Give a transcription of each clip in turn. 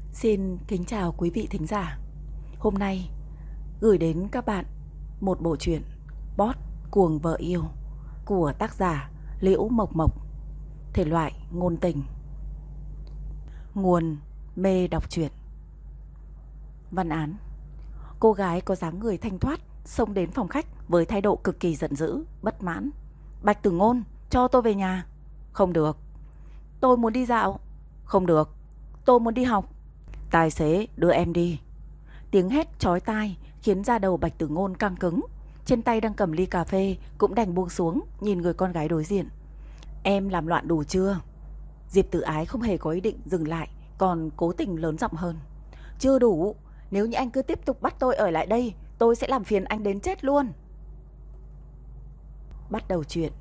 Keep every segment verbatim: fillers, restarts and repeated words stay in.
Xin kính chào quý vị thính giả. Hôm nay gửi đến các bạn một bộ truyện Boss cuồng vợ yêu của tác giả Liễu Mộc Mộc, thể loại ngôn tình. Nguồn mê đọc truyện. Văn án: cô gái có dáng người thanh thoát xông đến phòng khách với thái độ cực kỳ giận dữ, bất mãn. Bạch Tử Ngôn, cho tôi về nhà. Không được. Tôi muốn đi dạo. Không được. Tôi muốn đi học. Tài xế đưa em đi. Tiếng hét chói tai khiến da đầu Bạch Tử Ngôn căng cứng. Trên tay đang cầm ly cà phê cũng đành buông xuống, nhìn người con gái đối diện. Em làm loạn đủ chưa? Diệp Tử Ái không hề có ý định dừng lại, còn cố tình lớn giọng hơn. Chưa đủ. Nếu như anh cứ tiếp tục bắt tôi ở lại đây, tôi sẽ làm phiền anh đến chết luôn. Bắt đầu chuyện.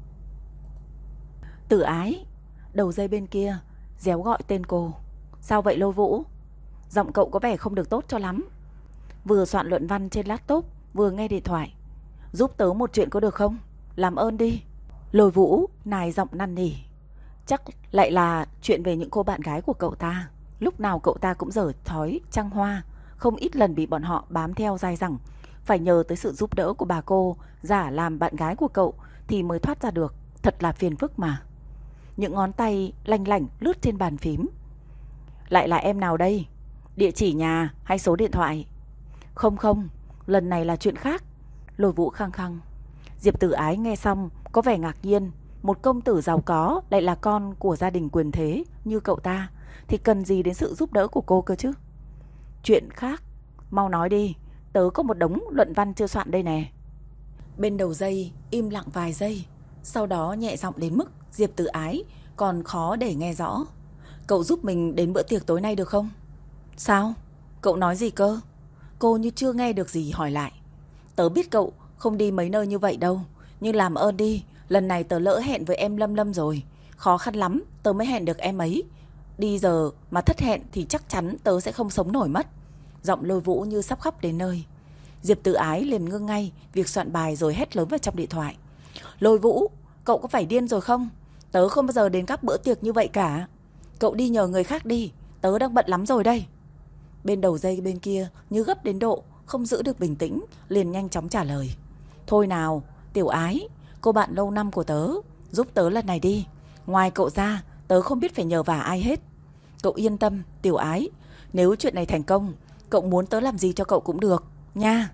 Tử Ái. Đầu dây bên kia réo gọi tên cô. Sao vậy Lôi Vũ? Giọng cậu có vẻ không được tốt cho lắm. Vừa soạn luận văn trên laptop, vừa nghe điện thoại. Giúp tớ một chuyện có được không? Làm ơn đi. Lôi Vũ nài giọng năn nỉ. Chắc lại là chuyện về những cô bạn gái của cậu ta. Lúc nào cậu ta cũng dở thói trăng hoa, không ít lần bị bọn họ bám theo dai dẳng. Phải nhờ tới sự giúp đỡ của bà cô giả làm bạn gái của cậu thì mới thoát ra được. Thật là phiền phức mà. Những ngón tay lanh lảnh lướt trên bàn phím. Lại là em nào đây? Địa chỉ nhà hay số điện thoại? Không không, lần này là chuyện khác. Lôi Vũ khăng khăng. Diệp Tử Ái nghe xong có vẻ ngạc nhiên. Một công tử giàu có lại là con của gia đình quyền thế như cậu ta thì cần gì đến sự giúp đỡ của cô cơ chứ? Chuyện khác? Mau nói đi. Tớ có một đống luận văn chưa soạn đây nè. Bên đầu dây im lặng vài giây, sau đó nhẹ giọng đến mức Diệp Tử Ái còn khó để nghe rõ. Cậu giúp mình đến bữa tiệc tối nay được không? Sao? Cậu nói gì cơ? Cô như chưa nghe được gì hỏi lại. Tớ biết cậu không đi mấy nơi như vậy đâu, nhưng làm ơn đi. Lần này tớ lỡ hẹn với em Lâm Lâm rồi. Khó khăn lắm tớ mới hẹn được em ấy. Đi giờ mà thất hẹn thì chắc chắn tớ sẽ không sống nổi mất. Giọng Lôi Vũ như sắp khóc đến nơi. Diệp Tử Ái liền ngưng ngay việc soạn bài rồi hét lớn vào trong điện thoại. Lôi Vũ, cậu có phải điên rồi không? Tớ không bao giờ đến các bữa tiệc như vậy cả. Cậu đi nhờ người khác đi, tớ đang bận lắm rồi đây. Bên đầu dây bên kia như gấp đến độ không giữ được bình tĩnh, liền nhanh chóng trả lời. Thôi nào, Tiểu Ái, cô bạn lâu năm của tớ, giúp tớ lần này đi. Ngoài cậu ra, tớ không biết phải nhờ vả ai hết. Cậu yên tâm, Tiểu Ái, nếu chuyện này thành công, cậu muốn tớ làm gì cho cậu cũng được, nha.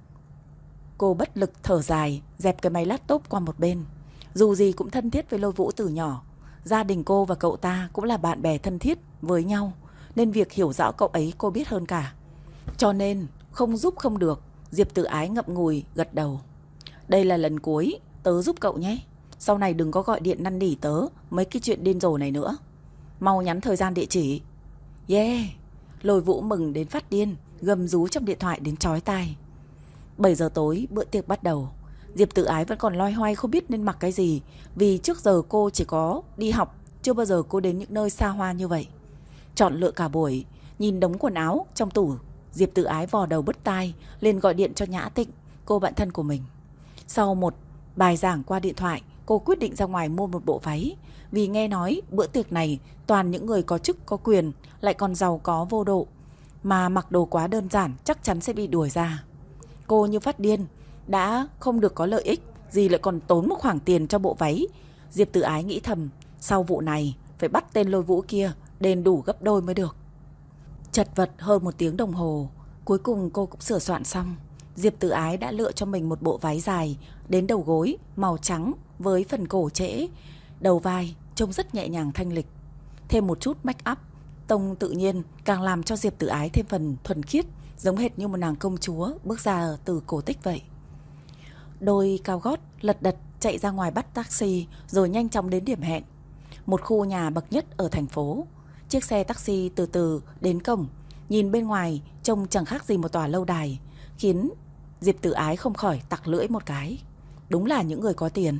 Cô bất lực thở dài, dẹp cái máy laptop qua một bên. Dù gì cũng thân thiết với Lôi Vũ từ nhỏ. Gia đình cô và cậu ta cũng là bạn bè thân thiết với nhau, nên việc hiểu rõ cậu ấy cô biết hơn cả. Cho nên không giúp không được. Diệp Tử Ái ngậm ngùi gật đầu. Đây là lần cuối, tớ giúp cậu nhé. Sau này đừng có gọi điện năn nỉ tớ mấy cái chuyện điên rồ này nữa. Mau nhắn thời gian địa chỉ. Yeah. Lôi Vũ mừng đến phát điên, gầm rú trong điện thoại đến chói tai. Bảy giờ tối bữa tiệc bắt đầu. Diệp Tử Ái vẫn còn loay hoay không biết nên mặc cái gì, vì trước giờ cô chỉ có đi học, chưa bao giờ cô đến những nơi xa hoa như vậy. Chọn lựa cả buổi, nhìn đống quần áo trong tủ, Diệp Tử Ái vò đầu bứt tai, liền gọi điện cho Nhã Tịnh, cô bạn thân của mình. Sau một bài giảng qua điện thoại, cô quyết định ra ngoài mua một bộ váy, vì nghe nói bữa tiệc này toàn những người có chức có quyền, lại còn giàu có vô độ, mà mặc đồ quá đơn giản chắc chắn sẽ bị đuổi ra. Cô như phát điên, đã không được có lợi ích gì lại còn tốn một khoản tiền cho bộ váy. Diệp Tử Ái nghĩ thầm, sau vụ này phải bắt tên Lôi Vũ kia đền đủ gấp đôi mới được. Chật vật hơn một tiếng đồng hồ, cuối cùng cô cũng sửa soạn xong. Diệp Tử Ái đã lựa cho mình một bộ váy dài đến đầu gối, màu trắng với phần cổ trễ, đầu vai trông rất nhẹ nhàng thanh lịch. Thêm một chút make up tông tự nhiên càng làm cho Diệp Tử Ái thêm phần thuần khiết, giống hệt như một nàng công chúa bước ra từ cổ tích vậy. Đôi cao gót lật đật chạy ra ngoài bắt taxi rồi nhanh chóng đến điểm hẹn, một khu nhà bậc nhất ở thành phố. Chiếc xe taxi từ từ đến cổng, nhìn bên ngoài trông chẳng khác gì một tòa lâu đài, khiến Diệp Tử Ái không khỏi tặc lưỡi một cái. Đúng là những người có tiền.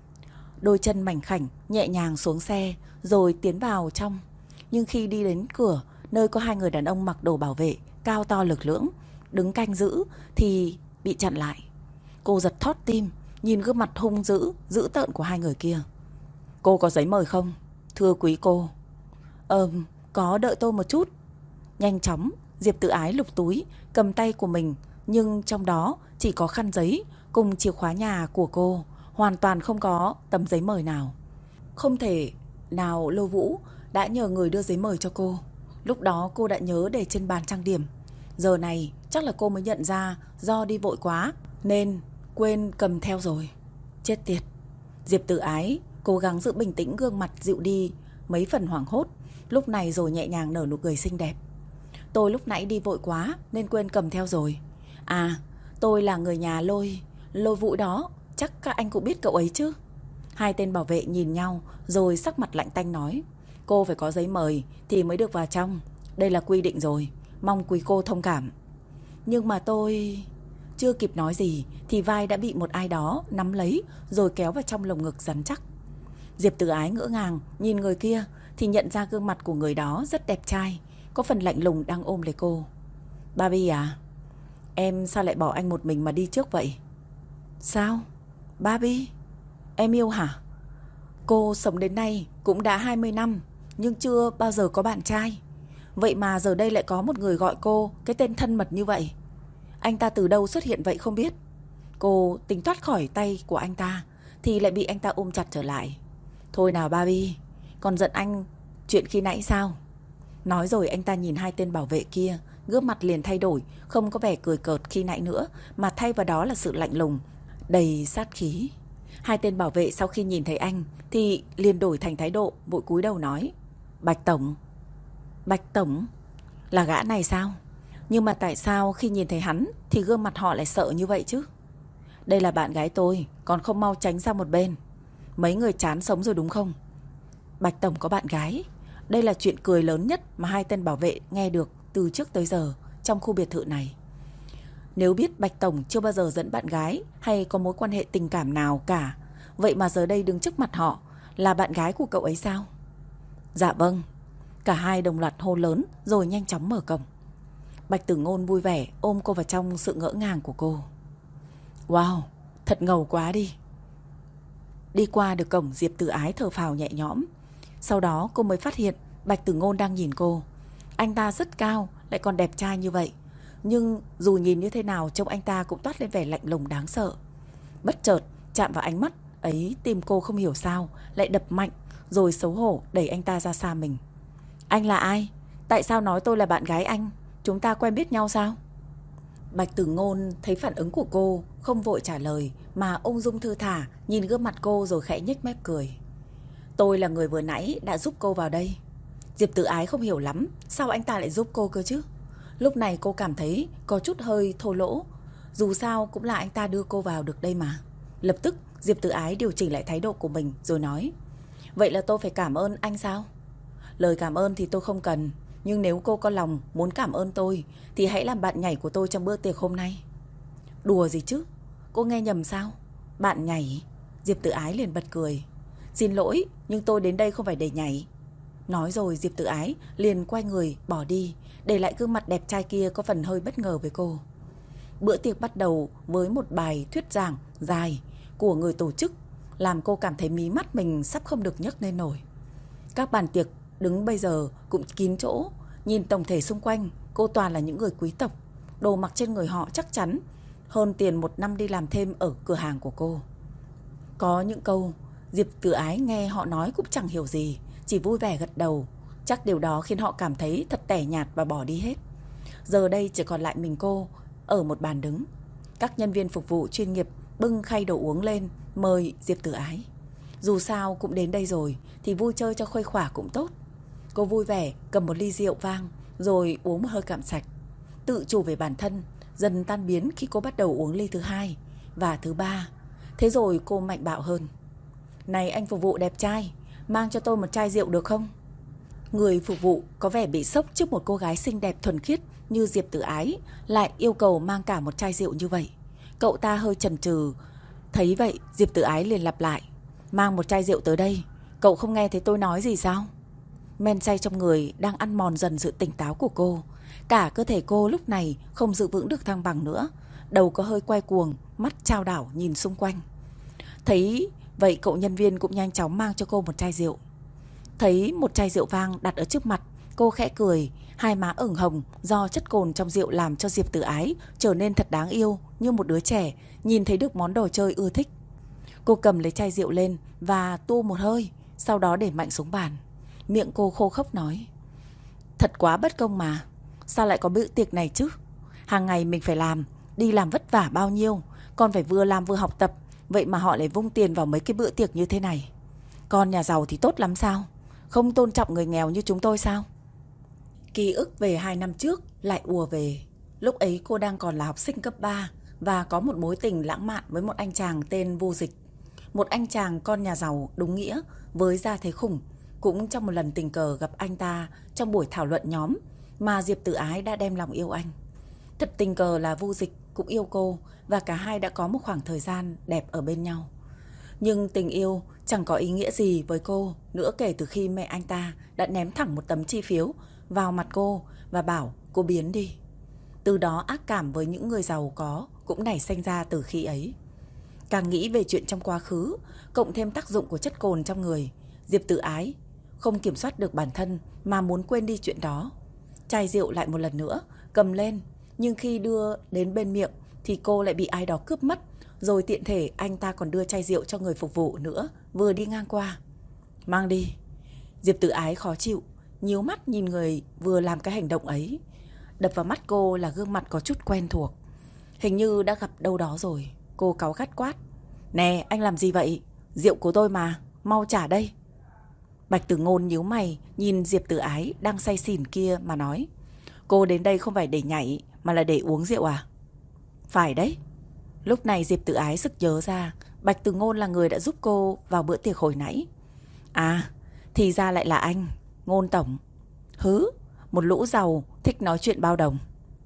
Đôi chân mảnh khảnh nhẹ nhàng xuống xe rồi tiến vào trong. Nhưng khi đi đến cửa, nơi có hai người đàn ông mặc đồ bảo vệ cao to lực lưỡng đứng canh giữ thì bị chặn lại. Cô giật thót tim, nhìn gương mặt hung dữ, dữ tợn của hai người kia. Cô có giấy mời không? Thưa quý cô. Ờm, có, đợi tôi một chút. Nhanh chóng, Diệp Tử Ái lục túi, cầm tay của mình, nhưng trong đó chỉ có khăn giấy cùng chìa khóa nhà của cô, hoàn toàn không có tấm giấy mời nào. Không thể nào Lô Vũ đã nhờ người đưa giấy mời cho cô. Lúc đó cô đã nhớ để trên bàn trang điểm. Giờ này chắc là cô mới nhận ra do đi vội quá nên quên cầm theo rồi. Chết tiệt. Diệp Tử Ái cố gắng giữ bình tĩnh, gương mặt dịu đi mấy phần hoảng hốt, lúc này rồi nhẹ nhàng nở nụ cười xinh đẹp. Tôi lúc nãy đi vội quá nên quên cầm theo rồi. À, tôi là người nhà Lôi Lôi Vũ đó, chắc các anh cũng biết cậu ấy chứ. Hai tên bảo vệ nhìn nhau rồi sắc mặt lạnh tanh nói: Cô phải có giấy mời thì mới được vào trong. Đây là quy định rồi, mong quý cô thông cảm. Nhưng mà tôi... Chưa kịp nói gì thì vai đã bị một ai đó nắm lấy rồi kéo vào trong lồng ngực rắn chắc. Diệp Tử Ái ngỡ ngàng nhìn người kia thì nhận ra gương mặt của người đó rất đẹp trai, có phần lạnh lùng đang ôm lấy cô. Barbie à, em sao lại bỏ anh một mình mà đi trước vậy? Sao? Barbie? Em yêu hả? Cô sống đến nay cũng đã hai mươi năm nhưng chưa bao giờ có bạn trai. Vậy mà giờ đây lại có một người gọi cô cái tên thân mật như vậy. Anh ta từ đâu xuất hiện vậy không biết. Cô tính thoát khỏi tay của anh ta thì lại bị anh ta ôm chặt trở lại. Thôi nào Barbie, còn giận anh chuyện khi nãy sao? Nói rồi anh ta nhìn hai tên bảo vệ kia, gương mặt liền thay đổi, không có vẻ cười cợt khi nãy nữa, mà thay vào đó là sự lạnh lùng, đầy sát khí. Hai tên bảo vệ sau khi nhìn thấy anh thì liền đổi thành thái độ, vội cúi đầu nói: Bạch Tổng. Bạch Tổng? Là gã này sao? Nhưng mà tại sao khi nhìn thấy hắn thì gương mặt họ lại sợ như vậy chứ? Đây là bạn gái tôi, còn không mau tránh ra một bên. Mấy người chán sống rồi đúng không? Bạch Tổng có bạn gái? Đây là chuyện cười lớn nhất mà hai tên bảo vệ nghe được từ trước tới giờ trong khu biệt thự này. Nếu biết Bạch Tổng chưa bao giờ dẫn bạn gái hay có mối quan hệ tình cảm nào cả, vậy mà giờ đây đứng trước mặt họ là bạn gái của cậu ấy sao? Dạ vâng. Cả hai đồng loạt hô lớn rồi nhanh chóng mở cổng. Bạch Tử Ngôn vui vẻ ôm cô vào trong sự ngỡ ngàng của cô. Wow, thật ngầu quá đi. Đi qua được cổng, Diệp Tử Ái thở phào nhẹ nhõm. Sau đó cô mới phát hiện Bạch Tử Ngôn đang nhìn cô. Anh ta rất cao, lại còn đẹp trai như vậy, nhưng dù nhìn như thế nào trông anh ta cũng toát lên vẻ lạnh lùng đáng sợ. Bất chợt chạm vào ánh mắt ấy, tim cô không hiểu sao lại đập mạnh, rồi xấu hổ đẩy anh ta ra xa mình. Anh là ai? Tại sao nói tôi là bạn gái anh? Chúng ta quen biết nhau sao? Bạch Tử Ngôn thấy phản ứng của cô, không vội trả lời mà ung dung thư thả nhìn gương mặt cô rồi khẽ nhếch mép cười. Tôi là người vừa nãy đã giúp cô vào đây. Diệp Tử Ái không hiểu lắm sao anh ta lại giúp cô cơ chứ. Lúc này cô cảm thấy có chút hơi thô lỗ, dù sao cũng là anh ta đưa cô vào được đây mà. Lập tức Diệp Tử Ái điều chỉnh lại thái độ của mình rồi nói: Vậy là tôi phải cảm ơn anh sao? Lời cảm ơn thì tôi không cần, nhưng nếu cô có lòng muốn cảm ơn tôi thì hãy làm bạn nhảy của tôi trong bữa tiệc hôm nay. Đùa gì chứ? Cô nghe nhầm sao? Bạn nhảy? Diệp Tử Ái liền bật cười. Xin lỗi, nhưng tôi đến đây không phải để nhảy. Nói rồi Diệp Tử Ái liền quay người bỏ đi, để lại gương mặt đẹp trai kia có phần hơi bất ngờ với cô. Bữa tiệc bắt đầu với một bài thuyết giảng dài của người tổ chức, làm cô cảm thấy mí mắt mình sắp không được nhấc lên nổi. Các bàn tiệc đứng bây giờ cũng kín chỗ, nhìn tổng thể xung quanh cô toàn là những người quý tộc. Đồ mặc trên người họ chắc chắn hơn tiền một năm đi làm thêm ở cửa hàng của cô. Có những câu Diệp Tử Ái nghe họ nói cũng chẳng hiểu gì, chỉ vui vẻ gật đầu. Chắc điều đó khiến họ cảm thấy thật tẻ nhạt và bỏ đi hết. Giờ đây chỉ còn lại mình cô ở một bàn đứng. Các nhân viên phục vụ chuyên nghiệp bưng khay đồ uống lên mời Diệp Tử Ái. Dù sao cũng đến đây rồi thì vui chơi cho khuây khỏa cũng tốt. Cô vui vẻ cầm một ly rượu vang rồi uống một hơi cạn sạch. Tự chủ về bản thân dần tan biến khi cô bắt đầu uống ly thứ hai và thứ ba. Thế rồi cô mạnh bạo hơn. Này anh phục vụ đẹp trai, mang cho tôi một chai rượu được không? Người phục vụ có vẻ bị sốc trước một cô gái xinh đẹp thuần khiết như Diệp Tử Ái lại yêu cầu mang cả một chai rượu như vậy. Cậu ta hơi chần chừ. Thấy vậy Diệp Tử Ái liền lặp lại: Mang một chai rượu tới đây. Cậu không nghe thấy tôi nói gì sao? Men say trong người đang ăn mòn dần sự tỉnh táo của cô. Cả cơ thể cô lúc này không giữ vững được thăng bằng nữa. Đầu có hơi quay cuồng, mắt chao đảo nhìn xung quanh. Thấy vậy cậu nhân viên cũng nhanh chóng mang cho cô một chai rượu. Thấy một chai rượu vang đặt ở trước mặt, cô khẽ cười, Hai má ửng hồng do chất cồn trong rượu làm cho Diệp Tử Ái trở nên thật đáng yêu, như một đứa trẻ nhìn thấy được món đồ chơi ưa thích. Cô cầm lấy chai rượu lên và tu một hơi, sau đó để mạnh xuống bàn. Miệng cô khô khốc nói: Thật quá bất công mà, sao lại có bữa tiệc này chứ? Hàng ngày mình phải làm, đi làm vất vả bao nhiêu, còn phải vừa làm vừa học tập, vậy mà họ lại vung tiền vào mấy cái bữa tiệc như thế này. Con nhà giàu thì tốt lắm sao? Không tôn trọng người nghèo như chúng tôi sao? Ký ức về hai năm trước lại ùa về. Lúc ấy cô đang còn là học sinh cấp ba và có một mối tình lãng mạn với một anh chàng tên Vô Dịch. Một anh chàng con nhà giàu đúng nghĩa với gia thế khủng. Cũng trong một lần tình cờ gặp anh ta trong buổi thảo luận nhóm mà Diệp Tử Ái đã đem lòng yêu anh. Thật tình cờ là Vô Dịch cũng yêu cô và cả hai đã có một khoảng thời gian đẹp ở bên nhau. Nhưng tình yêu chẳng có ý nghĩa gì với cô nữa kể từ khi mẹ anh ta đã ném thẳng một tấm chi phiếu vào mặt cô và bảo cô biến đi. Từ đó ác cảm với những người giàu có cũng nảy sinh ra từ khi ấy. Càng nghĩ về chuyện trong quá khứ, cộng thêm tác dụng của chất cồn trong người, Diệp Tử Ái không kiểm soát được bản thân mà muốn quên đi chuyện đó. Chai rượu lại một lần nữa cầm lên, nhưng khi đưa đến bên miệng thì cô lại bị ai đó cướp mất. Rồi tiện thể anh ta còn đưa chai rượu cho người phục vụ nữa vừa đi ngang qua. Mang đi. Diệp Tử Ái khó chịu, nhíu mắt nhìn người vừa làm cái hành động ấy. Đập vào mắt cô là gương mặt có chút quen thuộc, hình như đã gặp đâu đó rồi. Cô cáu gắt quát: Nè, anh làm gì vậy? Rượu của tôi mà, mau trả đây. Bạch Tử Ngôn nhíu mày nhìn Diệp Tử Ái đang say xỉn kia mà nói: Cô đến đây không phải để nhảy mà là để uống rượu à? Phải đấy. Lúc này Diệp Tử Ái sực nhớ ra Bạch Tử Ngôn là người đã giúp cô vào bữa tiệc hồi nãy. À, thì ra lại là anh, Ngôn tổng. Hứ, một lũ giàu thích nói chuyện bao đồng.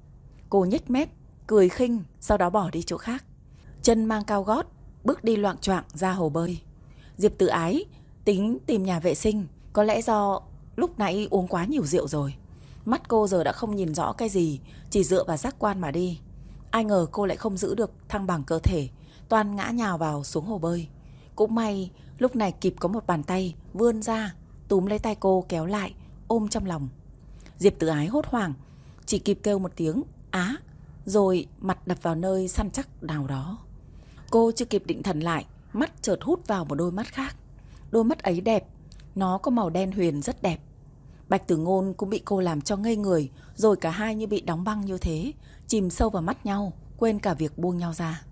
Cô nhếch mép, cười khinh, sau đó bỏ đi chỗ khác. Chân mang cao gót, bước đi loạng choạng ra hồ bơi. Diệp Tử Ái tính tìm nhà vệ sinh, có lẽ do lúc nãy uống quá nhiều rượu rồi. Mắt cô giờ đã không nhìn rõ cái gì, chỉ dựa vào giác quan mà đi. Ai ngờ cô lại không giữ được thăng bằng cơ thể, toàn ngã nhào vào xuống hồ bơi. Cũng may lúc này kịp có một bàn tay vươn ra túm lấy tay cô kéo lại, ôm trong lòng. Diệp Tử Ái hốt hoảng, chỉ kịp kêu một tiếng á, rồi mặt đập vào nơi săn chắc nào đó. Cô chưa kịp định thần lại, mắt chợt hút vào một đôi mắt khác. Đôi mắt ấy đẹp, nó có màu đen huyền rất đẹp. Bạch Tử Ngôn cũng bị cô làm cho ngây người, rồi cả hai như bị đóng băng như thế, chìm sâu vào mắt nhau, quên cả việc buông nhau ra.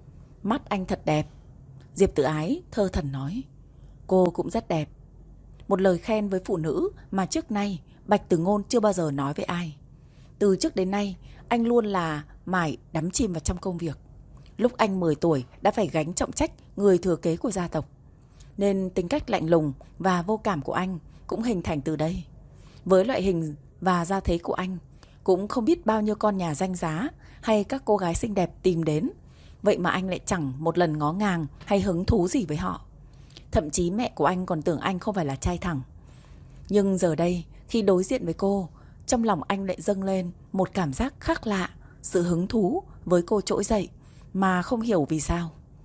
Mắt anh thật đẹp, Diệp Tử Ái thơ thẩn nói. Cô cũng rất đẹp. Một lời khen với phụ nữ mà trước nay Bạch Tử Ngôn chưa bao giờ nói với ai. Từ trước đến nay, anh luôn là mải đắm chìm vào trong công việc. Lúc anh mười tuổi đã phải gánh trọng trách người thừa kế của gia tộc, nên tính cách lạnh lùng và vô cảm của anh cũng hình thành từ đây. Với loại hình và gia thế của anh, cũng không biết bao nhiêu con nhà danh giá hay các cô gái xinh đẹp tìm đến. Vậy mà anh lại chẳng một lần ngó ngàng hay hứng thú gì với họ. Thậm chí mẹ của anh còn tưởng anh không phải là trai thẳng. Nhưng giờ đây, khi đối diện với cô, trong lòng anh lại dâng lên một cảm giác khác lạ. Sự hứng thú với cô trỗi dậy mà không hiểu vì sao.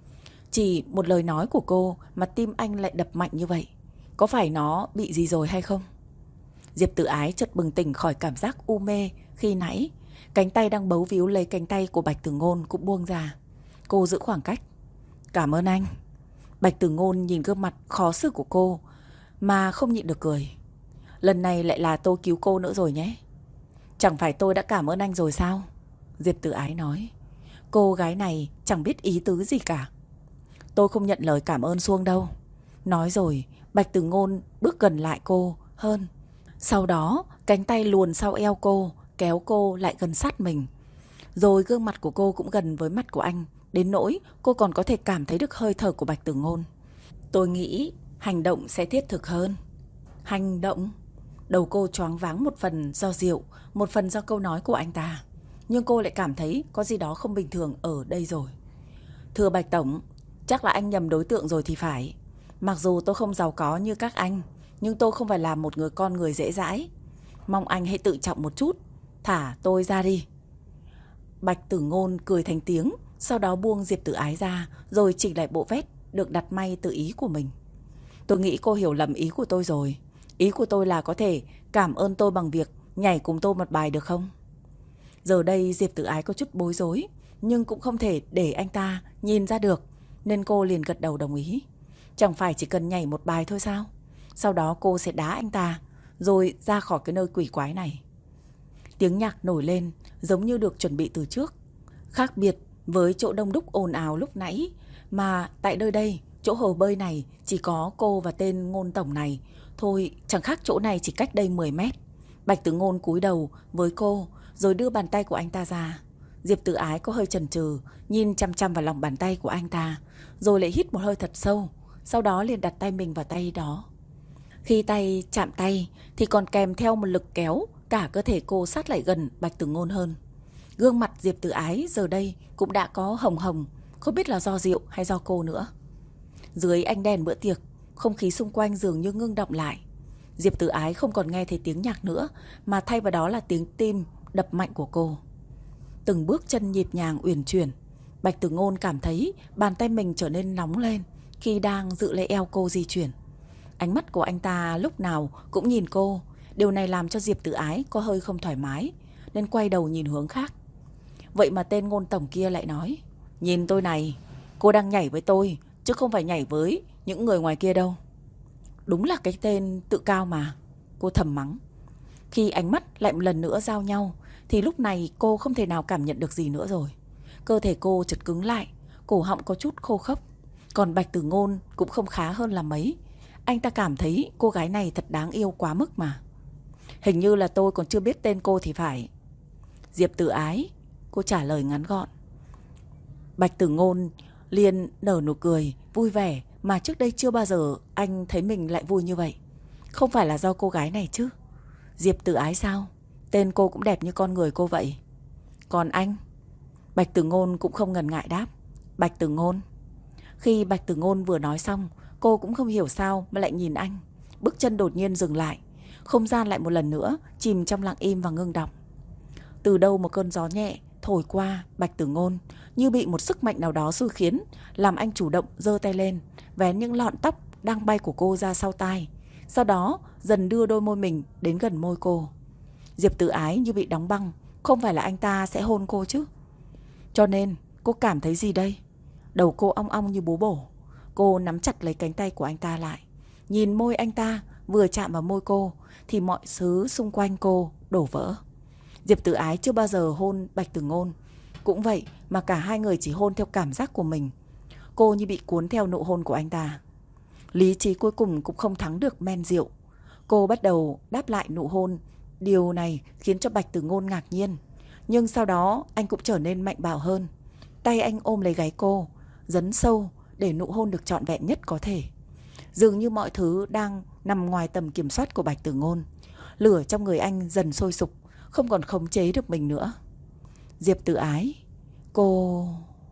Chỉ một lời nói của cô mà tim anh lại đập mạnh như vậy. Có phải nó bị gì rồi hay không? Diệp Tử Ái chợt bừng tỉnh khỏi cảm giác u mê khi nãy. Cánh tay đang bấu víu lấy cánh tay của Bạch Tử Ngôn cũng buông ra. Cô giữ khoảng cách. Cảm ơn anh. Bạch Tử Ngôn nhìn gương mặt khó xử của cô mà không nhịn được cười. Lần này lại là tôi cứu cô nữa rồi nhé. Chẳng phải tôi đã cảm ơn anh rồi sao? Diệp Tử Ái nói. Cô gái này chẳng biết ý tứ gì cả. Tôi không nhận lời cảm ơn Xuông đâu. Nói rồi, Bạch Tử Ngôn bước gần lại cô hơn. Sau đó, cánh tay luồn sau eo cô, kéo cô lại gần sát mình. Rồi gương mặt của cô cũng gần với mặt của anh, đến nỗi cô còn có thể cảm thấy được hơi thở của Bạch Tử Ngôn. Tôi nghĩ hành động sẽ thiết thực hơn. Hành động? Đầu cô choáng váng một phần do rượu, một phần do câu nói của anh ta. Nhưng cô lại cảm thấy có gì đó không bình thường ở đây rồi. Thưa Bạch Tổng, chắc là anh nhầm đối tượng rồi thì phải. Mặc dù tôi không giàu có như các anh, nhưng tôi không phải là một người con người dễ dãi. Mong anh hãy tự trọng một chút, thả tôi ra đi. Bạch Tử Ngôn cười thành tiếng, sau đó buông Diệp Tử Ái ra, rồi chỉnh lại bộ vest được đặt may tự ý của mình. Tôi nghĩ cô hiểu lầm ý của tôi rồi. Ý của tôi là có thể cảm ơn tôi bằng việc nhảy cùng tôi một bài được không? Giờ đây Diệp Tử Ái có chút bối rối, nhưng cũng không thể để anh ta nhìn ra được, nên cô liền gật đầu đồng ý. Chẳng phải chỉ cần nhảy một bài thôi sao? Sau đó cô sẽ đá anh ta, rồi ra khỏi cái nơi quỷ quái này. Tiếng nhạc nổi lên giống như được chuẩn bị từ trước. Khác biệt với chỗ đông đúc ồn ào lúc nãy, mà tại nơi đây, chỗ hồ bơi này chỉ có cô và tên Ngôn tổng này. Thôi chẳng khác chỗ này chỉ cách đây mười mét. Bạch Tử Ngôn cúi đầu với cô, rồi đưa bàn tay của anh ta ra. Diệp Tử Ái có hơi chần chừ, nhìn chăm chăm vào lòng bàn tay của anh ta, rồi lại hít một hơi thật sâu. Sau đó liền đặt tay mình vào tay đó. Khi tay chạm tay thì còn kèm theo một lực kéo cả cơ thể cô sát lại gần Bạch Tử Ngôn hơn. Gương mặt Diệp Tử Ái giờ đây cũng đã có hồng hồng, không biết là do rượu hay do cô nữa. Dưới ánh đèn bữa tiệc, không khí xung quanh dường như ngưng động lại. Diệp Tử Ái không còn nghe thấy tiếng nhạc nữa, mà thay vào đó là tiếng tim đập mạnh của cô. Từng bước chân nhịp nhàng uyển chuyển. Bạch Tử Ngôn cảm thấy bàn tay mình trở nên nóng lên khi đang giữ lấy eo cô di chuyển. Ánh mắt của anh ta lúc nào cũng nhìn cô. Điều này làm cho Diệp Tử Ái có hơi không thoải mái, nên quay đầu nhìn hướng khác. Vậy mà tên Ngôn tổng kia lại nói: "Nhìn tôi này, cô đang nhảy với tôi, chứ không phải nhảy với những người ngoài kia đâu." Đúng là cái tên tự cao mà, cô thầm mắng. Khi ánh mắt lại một lần nữa giao nhau, thì lúc này cô không thể nào cảm nhận được gì nữa rồi. Cơ thể cô chợt cứng lại, cổ họng có chút khô khốc. Còn Bạch Tử Ngôn cũng không khá hơn là mấy. Anh ta cảm thấy cô gái này thật đáng yêu quá mức mà. "Hình như là tôi còn chưa biết tên cô thì phải." "Diệp Tử Ái," cô trả lời ngắn gọn. Bạch Tử Ngôn liền nở nụ cười vui vẻ mà trước đây chưa bao giờ anh thấy mình lại vui như vậy. Không phải là do cô gái này chứ? Diệp Tử Ái sao? Tên cô cũng đẹp như con người cô vậy. Còn anh? Bạch Tử Ngôn cũng không ngần ngại đáp: "Bạch Tử Ngôn." Khi Bạch Tử Ngôn vừa nói xong, cô cũng không hiểu sao mà lại nhìn anh. Bước chân đột nhiên dừng lại, không gian lại một lần nữa chìm trong lặng im và ngưng đọng. Từ đâu một cơn gió nhẹ thổi qua Bạch Tử Ngôn, như bị một sức mạnh nào đó xui khiến, làm anh chủ động giơ tay lên, vén những lọn tóc đang bay của cô ra sau tai. Sau đó dần đưa đôi môi mình đến gần môi cô. Diệp Tử Ái như bị đóng băng. Không phải là anh ta sẽ hôn cô chứ? Cho nên cô cảm thấy gì đây? Đầu cô ong ong như búa bổ. Cô nắm chặt lấy cánh tay của anh ta lại. Nhìn môi anh ta vừa chạm vào môi cô thì mọi thứ xung quanh cô đổ vỡ. Diệp Tử Ái chưa bao giờ hôn Bạch Tử Ngôn. Cũng vậy mà cả hai người chỉ hôn theo cảm giác của mình. Cô như bị cuốn theo nụ hôn của anh ta. Lý trí cuối cùng cũng không thắng được men rượu. Cô bắt đầu đáp lại nụ hôn. Điều này khiến cho Bạch Tử Ngôn ngạc nhiên. Nhưng sau đó anh cũng trở nên mạnh bạo hơn. Tay anh ôm lấy gáy cô, dấn sâu để nụ hôn được trọn vẹn nhất có thể. Dường như mọi thứ đang nằm ngoài tầm kiểm soát của Bạch Tử Ngôn. Lửa trong người anh dần sôi sục, không còn khống chế được mình nữa. Diệp Tử Ái, cô...